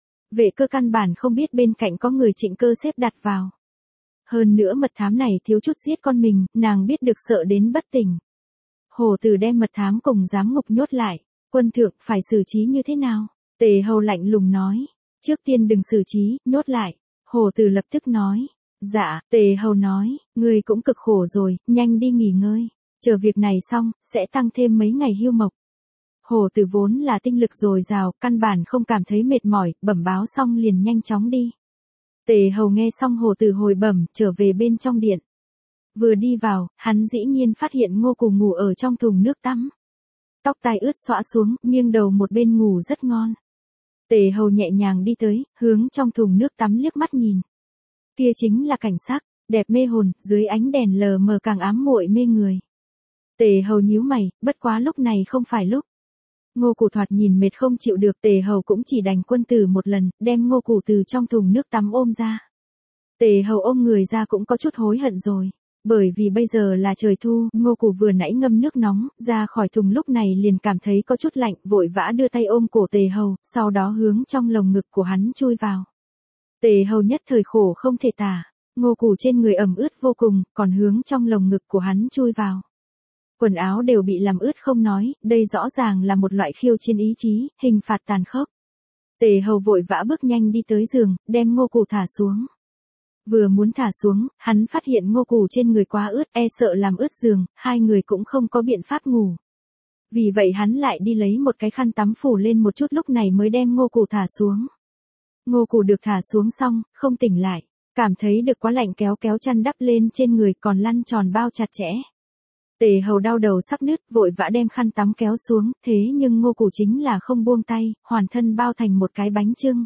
Vệ Cơ căn bản không biết bên cạnh có người Trịnh Cơ xếp đặt vào. Hơn nữa mật thám này thiếu chút giết con mình, nàng biết được sợ đến bất tỉnh. Hồ Từ đem mật thám cùng giám ngục nhốt lại, quân thượng phải xử trí như thế nào? Tề Hầu lạnh lùng nói, trước tiên đừng xử trí, nhốt lại. Hồ Từ lập tức nói, dạ. Tề Hầu nói, ngươi cũng cực khổ rồi, nhanh đi nghỉ ngơi, chờ việc này xong, sẽ tăng thêm mấy ngày hưu mộc. Hồ Tử vốn là tinh lực dồi dào, căn bản không cảm thấy mệt mỏi, bẩm báo xong liền nhanh chóng đi. Tề Hầu nghe xong Hồ Tử hồi bẩm, trở về bên trong điện. Vừa đi vào, hắn dĩ nhiên phát hiện Ngô Cù ngủ ở trong thùng nước tắm. Tóc tai ướt xõa xuống, nghiêng đầu một bên ngủ rất ngon. Tề Hầu nhẹ nhàng đi tới, hướng trong thùng nước tắm liếc mắt nhìn. Kia chính là cảnh sắc, đẹp mê hồn, dưới ánh đèn lờ mờ càng ám muội mê người. Tề Hầu nhíu mày, bất quá lúc này không phải lúc. Ngô Cù thoạt nhìn mệt không chịu được, Tề Hầu cũng chỉ đành quân tử một lần, đem Ngô Cù từ trong thùng nước tắm ôm ra. Tề Hầu ôm người ra cũng có chút hối hận rồi. Bởi vì bây giờ là trời thu, Ngô Cù vừa nãy ngâm nước nóng, ra khỏi thùng lúc này liền cảm thấy có chút lạnh, vội vã đưa tay ôm cổ Tề Hầu, sau đó hướng trong lồng ngực của hắn chui vào. Tề Hầu nhất thời khổ không thể tả, Ngô Cù trên người ẩm ướt vô cùng, còn hướng trong lồng ngực của hắn chui vào. Quần áo đều bị làm ướt không nói, đây rõ ràng là một loại khiêu chiến ý chí, hình phạt tàn khốc. Tề Hầu vội vã bước nhanh đi tới giường, đem Ngô Cù thả xuống. Vừa muốn thả xuống, hắn phát hiện Ngô Cù trên người quá ướt, e sợ làm ướt giường, hai người cũng không có biện pháp ngủ. Vì vậy hắn lại đi lấy một cái khăn tắm phủ lên một chút, lúc này mới đem Ngô Cù thả xuống. Ngô Cù được thả xuống xong, không tỉnh lại, cảm thấy được quá lạnh kéo kéo chăn đắp lên trên người còn lăn tròn bao chặt chẽ. Tề Hầu đau đầu sắp nứt, vội vã đem khăn tắm kéo xuống, thế nhưng Ngô Cù chính là không buông tay, hoàn thân bao thành một cái bánh chưng.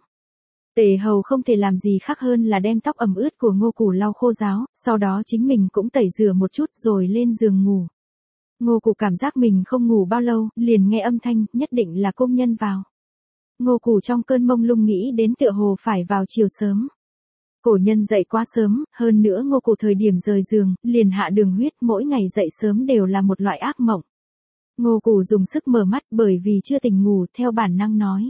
Tề Hầu không thể làm gì khác hơn là đem tóc ẩm ướt của Ngô Cù lau khô ráo, sau đó chính mình cũng tẩy rửa một chút rồi lên giường ngủ. Ngô Cù cảm giác mình không ngủ bao lâu, liền nghe âm thanh, nhất định là công nhân vào. Ngô Cù trong cơn mông lung nghĩ đến tựa hồ phải vào chiều sớm. Cổ nhân dậy quá sớm, hơn nữa Ngô Cù thời điểm rời giường, liền hạ đường huyết, mỗi ngày dậy sớm đều là một loại ác mộng. Ngô Cù dùng sức mở mắt bởi vì chưa tỉnh ngủ, theo bản năng nói.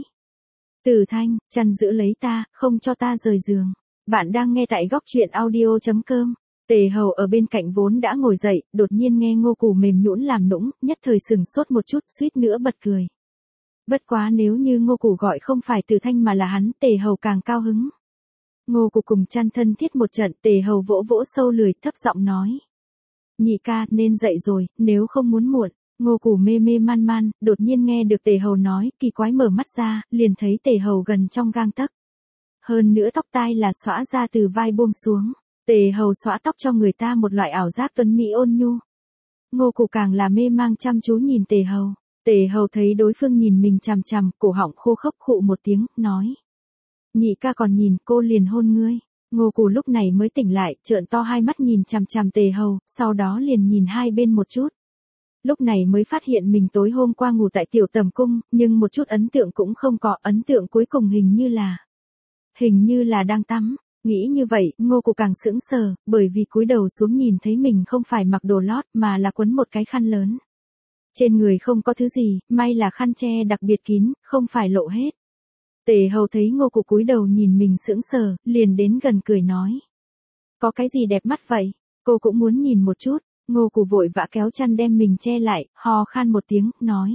Tử Thanh, chăn giữ lấy ta, không cho ta rời giường. Bạn đang nghe tại góc truyện audio chấm com. Tề Hầu ở bên cạnh vốn đã ngồi dậy, đột nhiên nghe Ngô Cù mềm nhũn làm nũng, nhất thời sừng sốt một chút, suýt nữa bật cười. Bất quá nếu như Ngô Cù gọi không phải Tử Thanh mà là hắn, Tề Hầu càng cao hứng. Ngô Cù cùng chăn thân thiết một trận, Tề Hầu vỗ vỗ sâu lười, thấp giọng nói. Nhị ca, nên dậy rồi, nếu không muốn muộn. Ngô Cù mê mê man man, đột nhiên nghe được Tề Hầu nói, kỳ quái mở mắt ra, liền thấy Tề Hầu gần trong gang tấc. Hơn nữa tóc tai là xõa ra từ vai buông xuống. Tề Hầu xõa tóc cho người ta một loại ảo giác tuấn mỹ ôn nhu. Ngô Cù càng là mê mang chăm chú nhìn Tề Hầu. Tề Hầu thấy đối phương nhìn mình chằm chằm, cổ họng khô khốc khụ một tiếng, nói. Nhị ca còn nhìn, cô liền hôn ngươi. Ngô Cù lúc này mới tỉnh lại, trợn to hai mắt nhìn chằm chằm Tề Hầu, sau đó liền nhìn hai bên một chút. Lúc này mới phát hiện mình tối hôm qua ngủ tại tiểu tầm cung, nhưng một chút ấn tượng cũng không có, ấn tượng cuối cùng hình như là, hình như là đang tắm. Nghĩ như vậy, Ngô Cù càng sững sờ, bởi vì cúi đầu xuống nhìn thấy mình không phải mặc đồ lót mà là quấn một cái khăn lớn. Trên người không có thứ gì, may là khăn che đặc biệt kín, không phải lộ hết. Tề Hầu thấy Ngô Cù cúi đầu nhìn mình sững sờ, liền đến gần cười nói. Có cái gì đẹp mắt vậy? Cô cũng muốn nhìn một chút. Ngô Cù vội vã kéo chăn đem mình che lại, ho khan một tiếng, nói.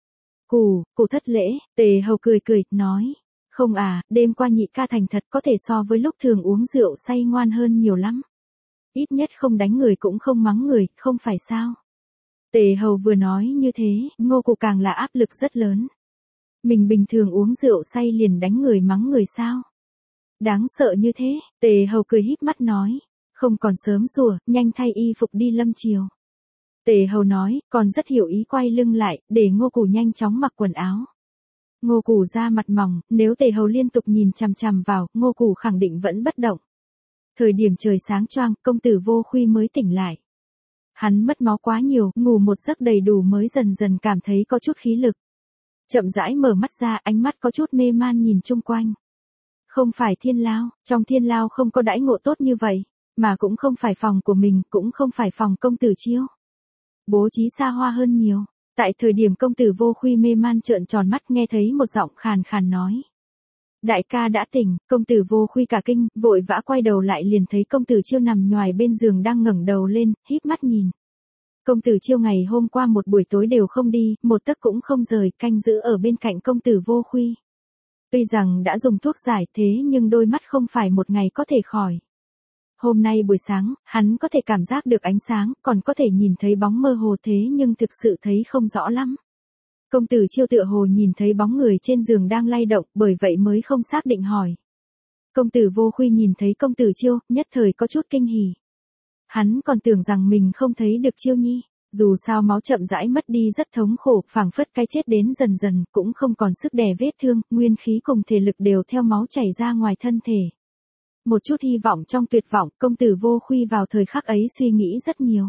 Cù, Cù thất lễ. Tề Hầu cười cười, nói. Không à, đêm qua nhị ca thành thật có thể so với lúc thường uống rượu say ngoan hơn nhiều lắm. Ít nhất không đánh người cũng không mắng người, không phải sao? Tề Hầu vừa nói như thế, Ngô Cù càng là áp lực rất lớn. Mình bình thường uống rượu say liền đánh người mắng người sao? Đáng sợ như thế, Tề Hầu cười híp mắt nói. Không còn sớm rùa, nhanh thay y phục đi lâm chiều. Tề Hầu nói, còn rất hiểu ý quay lưng lại, để Ngô Cù nhanh chóng mặc quần áo. Ngô Cù da mặt mỏng, nếu Tề Hầu liên tục nhìn chằm chằm vào, Ngô Cù khẳng định vẫn bất động. Thời điểm trời sáng choang, công tử Vô Khuy mới tỉnh lại. Hắn mất máu quá nhiều, ngủ một giấc đầy đủ mới dần dần cảm thấy có chút khí lực. Chậm rãi mở mắt ra, ánh mắt có chút mê man nhìn chung quanh. Không phải thiên lao, trong thiên lao không có đãi ngộ tốt như vậy, mà cũng không phải phòng của mình, cũng không phải phòng công tử Chiêu. Bố trí xa hoa hơn nhiều. Tại thời điểm công tử Vô Khuy mê man trợn tròn mắt nghe thấy một giọng khàn khàn nói. Đại ca đã tỉnh, công tử Vô Khuy cả kinh, vội vã quay đầu lại liền thấy công tử Chiêu nằm nhoài bên giường đang ngẩng đầu lên, híp mắt nhìn. Công tử Chiêu ngày hôm qua một buổi tối đều không đi, một tấc cũng không rời, canh giữ ở bên cạnh công tử Vô Khuy. Tuy rằng đã dùng thuốc giải thế nhưng đôi mắt không phải một ngày có thể khỏi. Hôm nay buổi sáng, hắn có thể cảm giác được ánh sáng, còn có thể nhìn thấy bóng mơ hồ thế nhưng thực sự thấy không rõ lắm. Công tử Chiêu tựa hồ nhìn thấy bóng người trên giường đang lay động, bởi vậy mới không xác định hỏi. Công tử Vô Khuy nhìn thấy công tử Chiêu, nhất thời có chút kinh hỉ. Hắn còn tưởng rằng mình không thấy được Chiêu Nhi, dù sao máu chậm rãi mất đi rất thống khổ, phảng phất cái chết đến dần dần, cũng không còn sức đè vết thương, nguyên khí cùng thể lực đều theo máu chảy ra ngoài thân thể. Một chút hy vọng trong tuyệt vọng, công tử Vô Khuy vào thời khắc ấy suy nghĩ rất nhiều.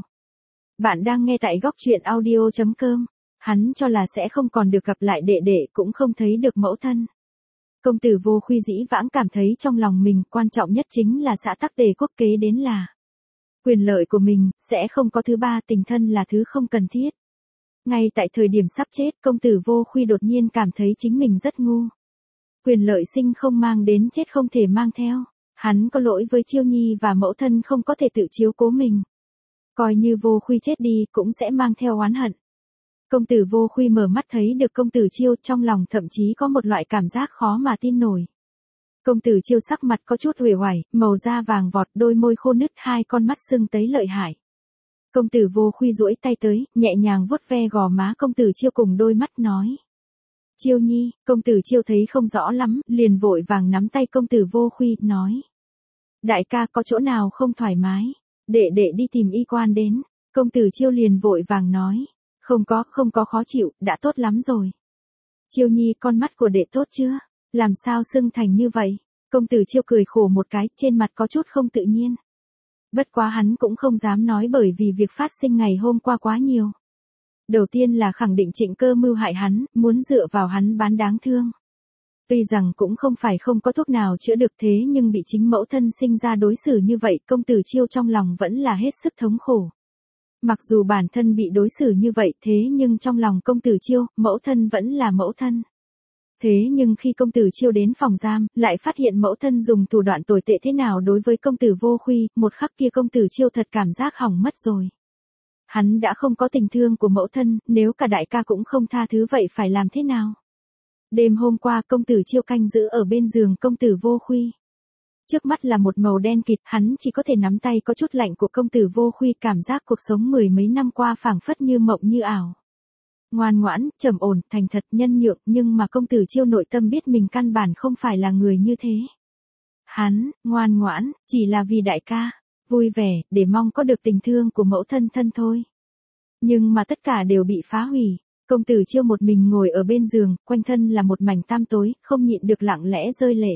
Bạn đang nghe tại góc truyện audio chấm com. Hắn cho là sẽ không còn được gặp lại đệ đệ, cũng không thấy được mẫu thân. Công tử Vô Khuy dĩ vãng cảm thấy trong lòng mình quan trọng nhất chính là xã tắc Tề quốc kế đến là quyền lợi của mình, sẽ không có thứ ba, tình thân là thứ không cần thiết. Ngay tại thời điểm sắp chết, công tử Vô Khuy đột nhiên cảm thấy chính mình rất ngu. Quyền lợi sinh không mang đến, chết không thể mang theo. Hắn có lỗi với Chiêu Nhi và mẫu thân không có thể tự chiếu cố mình. Coi như Vô Khuy chết đi, cũng sẽ mang theo oán hận. Công tử Vô Khuy mở mắt thấy được công tử Chiêu, trong lòng thậm chí có một loại cảm giác khó mà tin nổi. Công tử Chiêu sắc mặt có chút uể oải, màu da vàng vọt, đôi môi khô nứt, hai con mắt sưng tấy lợi hại. Công tử Vô Khuy duỗi tay tới, nhẹ nhàng vuốt ve gò má công tử Chiêu cùng đôi mắt nói. Chiêu Nhi, công tử Chiêu thấy không rõ lắm, liền vội vàng nắm tay công tử Vô Khuy, nói. Đại ca có chỗ nào không thoải mái, đệ đệ đi tìm y quan đến. Công tử Chiêu liền vội vàng nói. Không có, không có khó chịu, đã tốt lắm rồi. Chiêu Nhi, con mắt của đệ tốt chưa? Làm sao sưng thành như vậy? Công tử Chiêu cười khổ một cái, trên mặt có chút không tự nhiên. Bất quá hắn cũng không dám nói bởi vì việc phát sinh ngày hôm qua quá nhiều. Đầu tiên là khẳng định Trịnh Cơ mưu hại hắn, muốn dựa vào hắn bán đáng thương. Tuy rằng cũng không phải không có thuốc nào chữa được, thế nhưng bị chính mẫu thân sinh ra đối xử như vậy, công tử Chiêu trong lòng vẫn là hết sức thống khổ. Mặc dù bản thân bị đối xử như vậy, thế nhưng trong lòng công tử Chiêu, mẫu thân vẫn là mẫu thân. Thế nhưng khi công tử Chiêu đến phòng giam, lại phát hiện mẫu thân dùng thủ đoạn tồi tệ thế nào đối với công tử Vô Khuy, một khắc kia công tử Chiêu thật cảm giác hỏng mất rồi. Hắn đã không có tình thương của mẫu thân, nếu cả đại ca cũng không tha thứ vậy phải làm thế nào? Đêm hôm qua công tử Chiêu canh giữ ở bên giường công tử Vô Khuy. Trước mắt là một màu đen kịt, hắn chỉ có thể nắm tay có chút lạnh của công tử Vô Khuy, cảm giác cuộc sống mười mấy năm qua phảng phất như mộng như ảo. Ngoan ngoãn, trầm ổn, thành thật, nhân nhượng, nhưng mà công tử Chiêu nội tâm biết mình căn bản không phải là người như thế. Hắn, ngoan ngoãn, chỉ là vì đại ca, vui vẻ, để mong có được tình thương của mẫu thân thân thôi. Nhưng mà tất cả đều bị phá hủy. Công tử Chiêu một mình ngồi ở bên giường, quanh thân là một mảnh tăm tối, không nhịn được lặng lẽ rơi lệ.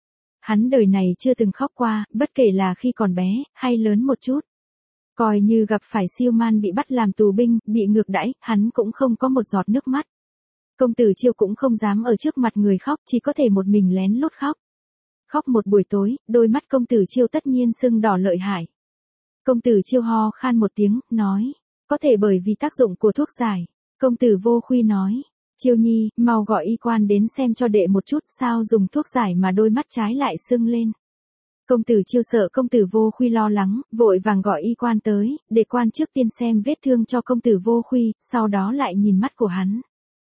Hắn đời này chưa từng khóc qua, bất kể là khi còn bé, hay lớn một chút. Coi như gặp phải siêu man bị bắt làm tù binh, bị ngược đãi, hắn cũng không có một giọt nước mắt. Công tử Chiêu cũng không dám ở trước mặt người khóc, chỉ có thể một mình lén lút khóc. Khóc một buổi tối, đôi mắt công tử Chiêu tất nhiên sưng đỏ lợi hại. Công tử Chiêu ho khan một tiếng, nói, có thể bởi vì tác dụng của thuốc giải. Công tử Vô Khuy nói, Chiêu Nhi, mau gọi y quan đến xem cho đệ một chút, sao dùng thuốc giải mà đôi mắt trái lại sưng lên. Công tử Chiêu sợ công tử Vô Khuy lo lắng, vội vàng gọi y quan tới, để quan trước tiên xem vết thương cho công tử Vô Khuy, sau đó lại nhìn mắt của hắn.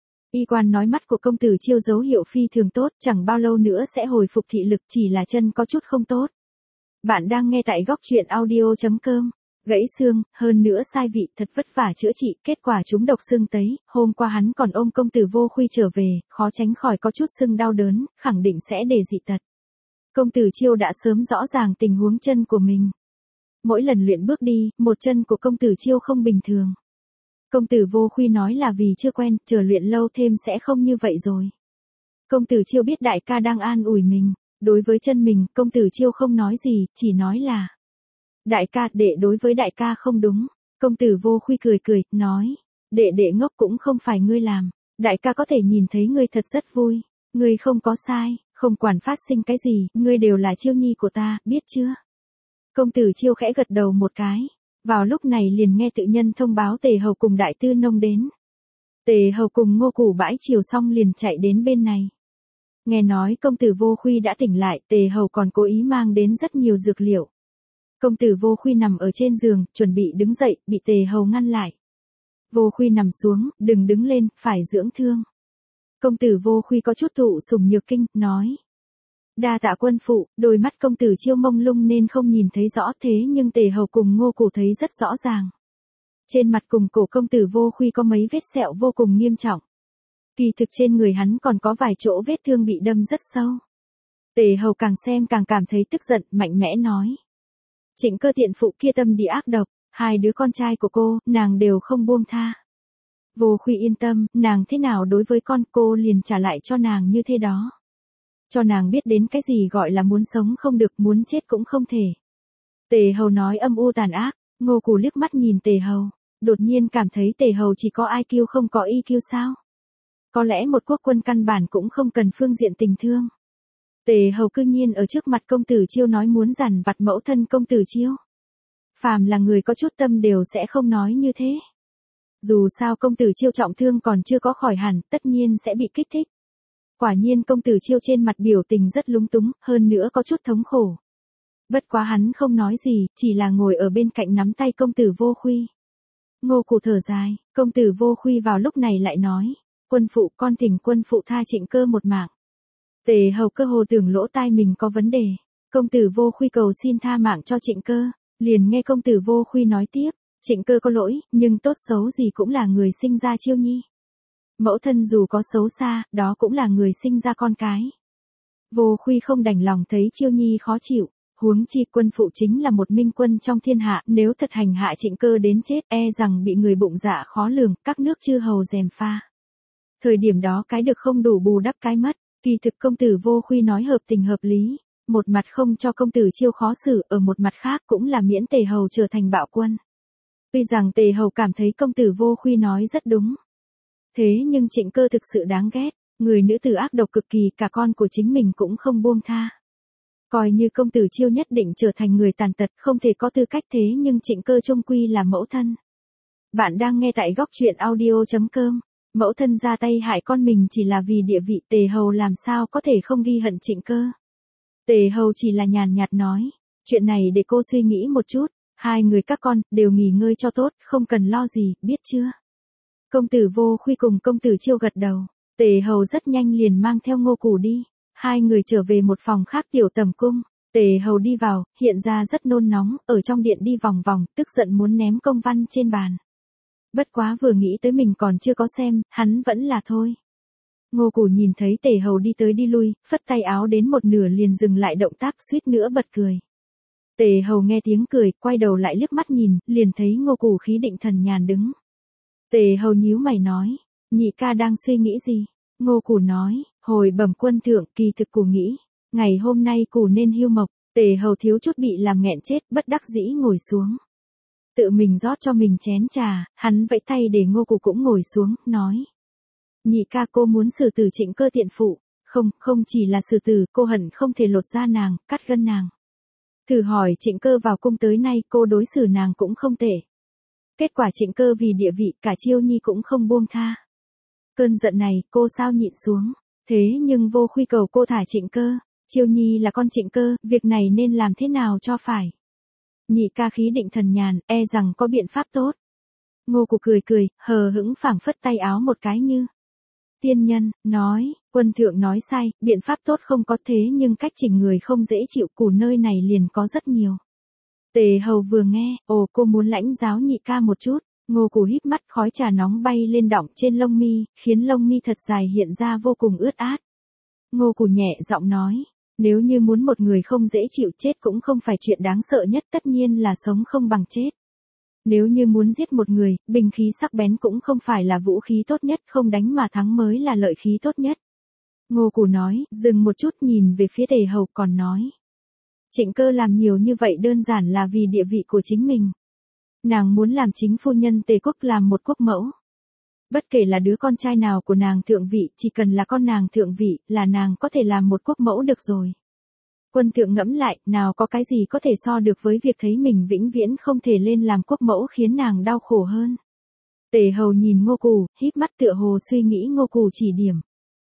Y quan nói mắt của công tử Chiêu dấu hiệu phi thường tốt, chẳng bao lâu nữa sẽ hồi phục thị lực, chỉ là chân có chút không tốt. Bạn đang nghe tại góc truyện audio chấm com. Gãy xương, hơn nữa sai vị, thật vất vả chữa trị, kết quả trúng độc xương tấy, hôm qua hắn còn ôm công tử Vô Khuy trở về, khó tránh khỏi có chút sưng đau đớn, khẳng định sẽ để dị tật. Công tử Chiêu đã sớm rõ ràng tình huống chân của mình. Mỗi lần luyện bước đi, một chân của công tử Chiêu không bình thường. Công tử Vô Khuy nói là vì chưa quen, chờ luyện lâu thêm sẽ không như vậy rồi. Công tử Chiêu biết đại ca đang an ủi mình, đối với chân mình, công tử Chiêu không nói gì, chỉ nói là đại ca, đệ đối với đại ca không đúng. Công tử Vô Khuy cười cười, nói, đệ đệ ngốc cũng không phải ngươi làm, đại ca có thể nhìn thấy ngươi thật rất vui, ngươi không có sai, không quản phát sinh cái gì, ngươi đều là Chiêu Nhi của ta, biết chưa? Công tử Chiêu khẽ gật đầu một cái, vào lúc này liền nghe tự nhân thông báo Tề Hầu cùng Đại Tư Nông đến. Tề Hầu cùng Ngô Củ bãi chiều xong liền chạy đến bên này. Nghe nói công tử Vô Khuy đã tỉnh lại, Tề Hầu còn cố ý mang đến rất nhiều dược liệu. Công tử Vô Khuy nằm ở trên giường, chuẩn bị đứng dậy, bị Tề Hầu ngăn lại. Vô Khuy nằm xuống, đừng đứng lên, phải dưỡng thương. Công tử Vô Khuy có chút thụ sủng nhược kinh, nói. Đa tạ quân phụ, đôi mắt công tử Chiêu mông lung nên không nhìn thấy rõ, thế nhưng Tề Hầu cùng Ngô Củ thấy rất rõ ràng. Trên mặt cùng cổ công tử Vô Khuy có mấy vết sẹo vô cùng nghiêm trọng. Kỳ thực trên người hắn còn có vài chỗ vết thương bị đâm rất sâu. Tề Hầu càng xem càng cảm thấy tức giận, mạnh mẽ nói. Trịnh Cơ tiện phụ kia tâm địa ác độc, hai đứa con trai của cô, nàng đều không buông tha. Vô Khuy yên tâm, nàng thế nào đối với con cô liền trả lại cho nàng như thế đó. Cho nàng biết đến cái gì gọi là muốn sống không được, muốn chết cũng không thể. Tề Hầu nói âm u tàn ác, Ngô Cù liếc mắt nhìn Tề Hầu, đột nhiên cảm thấy Tề Hầu chỉ có i kiu không có e kiu sao. Có lẽ một quốc quân căn bản cũng không cần phương diện tình thương. Tề Hầu cư nhiên ở trước mặt công tử Chiêu nói muốn giàn vặt mẫu thân công tử Chiêu. Phàm là người có chút tâm đều sẽ không nói như thế. Dù sao công tử Chiêu trọng thương còn chưa có khỏi hẳn, tất nhiên sẽ bị kích thích. Quả nhiên công tử Chiêu trên mặt biểu tình rất lúng túng, hơn nữa có chút thống khổ. Bất quá hắn không nói gì, chỉ là ngồi ở bên cạnh nắm tay công tử Vô Khuy. Ngô Cù thở dài, công tử Vô Khuy vào lúc này lại nói, quân phụ con thỉnh quân phụ tha Trịnh Cơ một mạng. Tề Hầu cơ hồ tưởng lỗ tai mình có vấn đề, công tử Vô Khuy cầu xin tha mạng cho Trịnh Cơ, liền nghe công tử Vô Khuy nói tiếp, Trịnh Cơ có lỗi, nhưng tốt xấu gì cũng là người sinh ra Chiêu Nhi. Mẫu thân dù có xấu xa, đó cũng là người sinh ra con cái. Vô Khuy không đành lòng thấy Chiêu Nhi khó chịu, huống chi quân phụ chính là một minh quân trong thiên hạ, nếu thật hành hạ Trịnh Cơ đến chết e rằng bị người bụng dạ khó lường, các nước chư hầu gièm pha. Thời điểm đó cái được không đủ bù đắp cái mất, kỳ thực công tử Vô Khuy nói hợp tình hợp lý, một mặt không cho công tử Chiêu khó xử, ở một mặt khác cũng là miễn Tề Hầu trở thành bạo quân. Tuy rằng Tề Hầu cảm thấy công tử Vô Khuy nói rất đúng. Thế nhưng Trịnh Cơ thực sự đáng ghét, người nữ tử ác độc cực kỳ, cả con của chính mình cũng không buông tha. Coi như công tử Chiêu nhất định trở thành người tàn tật, không thể có tư cách, thế nhưng Trịnh Cơ chung quy là mẫu thân. Bạn đang nghe tại góc truyện audio chấm com. Mẫu thân ra tay hại con mình chỉ là vì địa vị, Tề Hầu làm sao có thể không ghi hận Trịnh Cơ. Tề Hầu chỉ là nhàn nhạt nói, chuyện này để cô suy nghĩ một chút, hai người các con, đều nghỉ ngơi cho tốt, không cần lo gì, biết chưa? Công tử Vô Khuy cùng công tử Chiêu gật đầu, Tề Hầu rất nhanh liền mang theo Ngô Cù đi, hai người trở về một phòng khác tiểu tầm cung, Tề Hầu đi vào, hiện ra rất nôn nóng, ở trong điện đi vòng vòng, tức giận muốn ném công văn trên bàn. Bất quá vừa nghĩ tới mình còn chưa có xem, hắn vẫn là thôi. Ngô Cù nhìn thấy Tề Hầu đi tới đi lui, phất tay áo đến một nửa liền dừng lại động tác, suýt nữa bật cười. Tề Hầu nghe tiếng cười, quay đầu lại liếc mắt nhìn, liền thấy Ngô Cù khí định thần nhàn đứng. Tề Hầu nhíu mày nói, nhị ca đang suy nghĩ gì? Ngô Cù nói, hồi bẩm quân thượng, kỳ thực Cù nghĩ, ngày hôm nay Cù nên hưu mộc. Tề Hầu thiếu chút bị làm nghẹn chết, bất đắc dĩ ngồi xuống. Tự mình rót cho mình chén trà, hắn vẫy tay để Ngô Cù cũng ngồi xuống, nói. Nhị ca cô muốn xử tử Trịnh Cơ tiện phụ, không, không chỉ là xử tử, cô hận không thể lột da nàng, cắt gân nàng. Thử hỏi Trịnh Cơ vào cung tới nay cô đối xử nàng cũng không tệ. Kết quả Trịnh Cơ vì địa vị cả Chiêu Nhi cũng không buông tha. Cơn giận này cô sao nhịn xuống, thế nhưng Vô Khuy cầu cô thả Trịnh Cơ, Chiêu Nhi là con Trịnh Cơ, việc này nên làm thế nào cho phải. Nhị ca khí định thần nhàn, e rằng có biện pháp tốt. Ngô Cù cười cười, hờ hững phảng phất tay áo một cái như. Tiên nhân, nói, quân thượng nói sai, biện pháp tốt không có, thế nhưng cách chỉnh người không dễ chịu, Cù nơi này liền có rất nhiều. Tề Hầu vừa nghe, ồ cô muốn lãnh giáo nhị ca một chút, Ngô Cù híp mắt, khói trà nóng bay lên đọng trên lông mi, khiến lông mi thật dài hiện ra vô cùng ướt át. Ngô Cù nhẹ giọng nói, nếu như muốn một người không dễ chịu, chết cũng không phải chuyện đáng sợ nhất, tất nhiên là sống không bằng chết. Nếu như muốn giết một người, binh khí sắc bén cũng không phải là vũ khí tốt nhất, không đánh mà thắng mới là lợi khí tốt nhất. Ngô Cù nói, dừng một chút nhìn về phía Tề Hầu còn nói. Trịnh Cơ làm nhiều như vậy đơn giản là vì địa vị của chính mình. Nàng muốn làm chính phu nhân Tề quốc, làm một quốc mẫu. Bất kể là đứa con trai nào của nàng thượng vị, chỉ cần là con nàng thượng vị, là nàng có thể làm một quốc mẫu được rồi. Quân thượng ngẫm lại, nào có cái gì có thể so được với việc thấy mình vĩnh viễn không thể lên làm quốc mẫu, khiến nàng đau khổ hơn. Tề Hầu nhìn Ngô Cù, híp mắt tựa hồ suy nghĩ Ngô Cù chỉ điểm.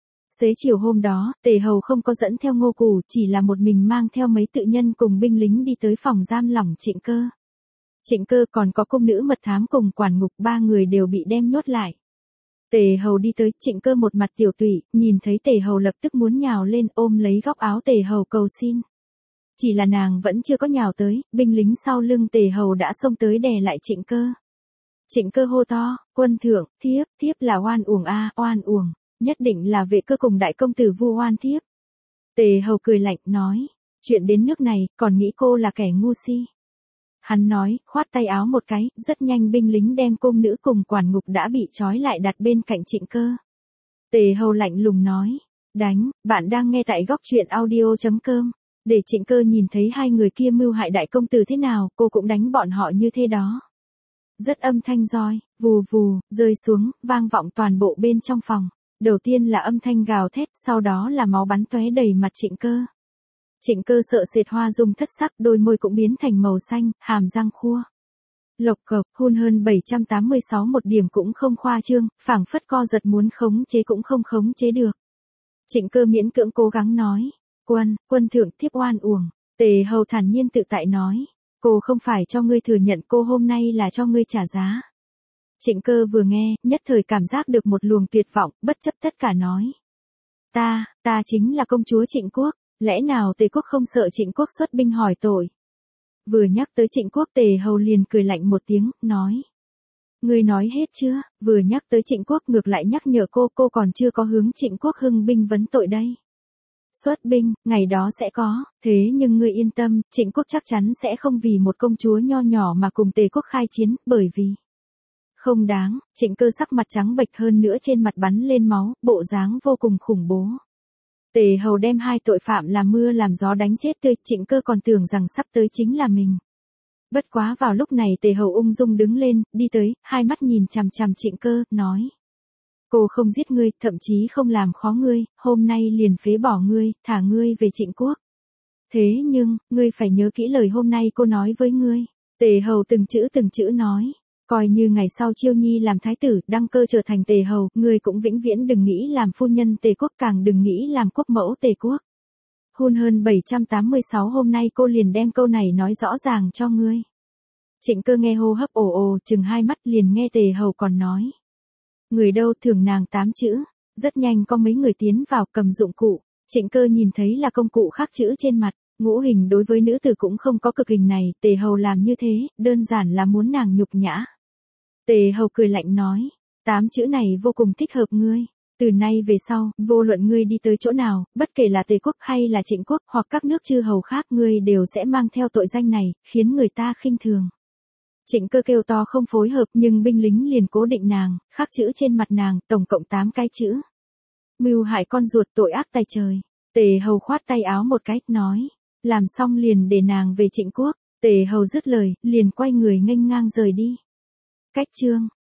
Xế chiều hôm đó, Tề Hầu không có dẫn theo Ngô Cù, chỉ là một mình mang theo mấy tự nhân cùng binh lính đi tới phòng giam lỏng Trịnh Cơ. Trịnh Cơ còn có cung nữ mật thám cùng quản ngục, ba người đều bị đem nhốt lại. Tề Hầu đi tới, Trịnh Cơ một mặt tiểu tụy, nhìn thấy Tề Hầu lập tức muốn nhào lên ôm lấy góc áo Tề Hầu cầu xin. Chỉ là nàng vẫn chưa có nhào tới, binh lính sau lưng Tề Hầu đã xông tới đè lại Trịnh Cơ. Trịnh Cơ hô to, quân thượng, thiếp, thiếp là oan uổng a, oan uổng. nhất định là vệ cơ cùng đại công tử Vu Oan Thiếp. Tề Hầu cười lạnh nói, chuyện đến nước này, còn nghĩ cô là kẻ ngu si. Hắn nói, khoát tay áo một cái, rất nhanh binh lính đem cung nữ cùng quản ngục đã bị trói lại đặt bên cạnh Trịnh Cơ. Tề Hầu lạnh lùng nói, đánh, bạn đang nghe tại góc truyện audio chấm com. Để Trịnh Cơ nhìn thấy hai người kia mưu hại đại công tử thế nào, cô cũng đánh bọn họ như thế đó. Rất âm thanh roi, vù vù, rơi xuống, vang vọng toàn bộ bên trong phòng. Đầu tiên là âm thanh gào thét, sau đó là máu bắn tóe đầy mặt Trịnh Cơ. Trịnh Cơ sợ sệt hoa dung thất sắc, đôi môi cũng biến thành màu xanh, hàm răng khua. Lộc cộc, hun hơn bảy trăm tám mươi sáu một điểm cũng không khoa trương, phảng phất co giật muốn khống chế cũng không khống chế được. Trịnh Cơ miễn cưỡng cố gắng nói, quân, quân thượng thiếp oan uổng. Tề Hầu thản nhiên tự tại nói, cô không phải cho ngươi thừa nhận, cô hôm nay là cho ngươi trả giá. Trịnh Cơ vừa nghe, nhất thời cảm giác được một luồng tuyệt vọng, bất chấp tất cả nói. Ta, ta chính là công chúa Trịnh Quốc, lẽ nào Tề Quốc không sợ Trịnh Quốc xuất binh hỏi tội? Vừa nhắc tới Trịnh Quốc Tề Hầu liền cười lạnh một tiếng, nói. Ngươi nói hết chưa, vừa nhắc tới Trịnh Quốc ngược lại nhắc nhở cô, cô còn chưa có hướng Trịnh Quốc hưng binh vấn tội đây. Xuất binh, ngày đó sẽ có, thế nhưng ngươi yên tâm, Trịnh Quốc chắc chắn sẽ không vì một công chúa nho nhỏ mà cùng Tề Quốc khai chiến, bởi vì... Không đáng, Trịnh Cơ sắc mặt trắng bệch hơn nữa trên mặt bắn lên máu, bộ dáng vô cùng khủng bố. Tề Hầu đem hai tội phạm làm mưa làm gió đánh chết tươi, Trịnh Cơ còn tưởng rằng sắp tới chính là mình. Bất quá vào lúc này Tề Hầu ung dung đứng lên, đi tới, hai mắt nhìn chằm chằm Trịnh Cơ, nói. Cô không giết ngươi, thậm chí không làm khó ngươi, hôm nay liền phế bỏ ngươi, thả ngươi về Trịnh Quốc. Thế nhưng, ngươi phải nhớ kỹ lời hôm nay cô nói với ngươi. Tề Hầu từng chữ từng chữ nói. Coi như ngày sau Chiêu Nhi làm thái tử, đăng cơ trở thành Tề Hầu, ngươi cũng vĩnh viễn đừng nghĩ làm phu nhân Tề Quốc, càng đừng nghĩ làm quốc mẫu Tề Quốc. Hun hơn bảy trăm tám mươi sáu hôm nay cô liền đem câu này nói rõ ràng cho ngươi. Trịnh Cơ nghe hô hấp ồ ồ, chừng hai mắt liền nghe Tề Hầu còn nói. Người đâu thưởng nàng tám chữ, rất nhanh có mấy người tiến vào cầm dụng cụ, Trịnh Cơ nhìn thấy là công cụ khắc chữ trên mặt, ngũ hình đối với nữ tử cũng không có cực hình này, Tề Hầu làm như thế, đơn giản là muốn nàng nhục nhã. Tề Hầu cười lạnh nói, tám chữ này vô cùng thích hợp ngươi, từ nay về sau, vô luận ngươi đi tới chỗ nào, bất kể là Tề Quốc hay là Trịnh Quốc hoặc các nước chư hầu khác, ngươi đều sẽ mang theo tội danh này, khiến người ta khinh thường. Trịnh Cơ kêu to không phối hợp nhưng binh lính liền cố định nàng, khắc chữ trên mặt nàng, tổng cộng tám cái chữ. Mưu hại con ruột, tội ác tày trời. Tề Hầu khoát tay áo một cái, nói, làm xong liền để nàng về Trịnh Quốc. Tề Hầu dứt lời, liền quay người nghênh ngang rời đi. Cách chương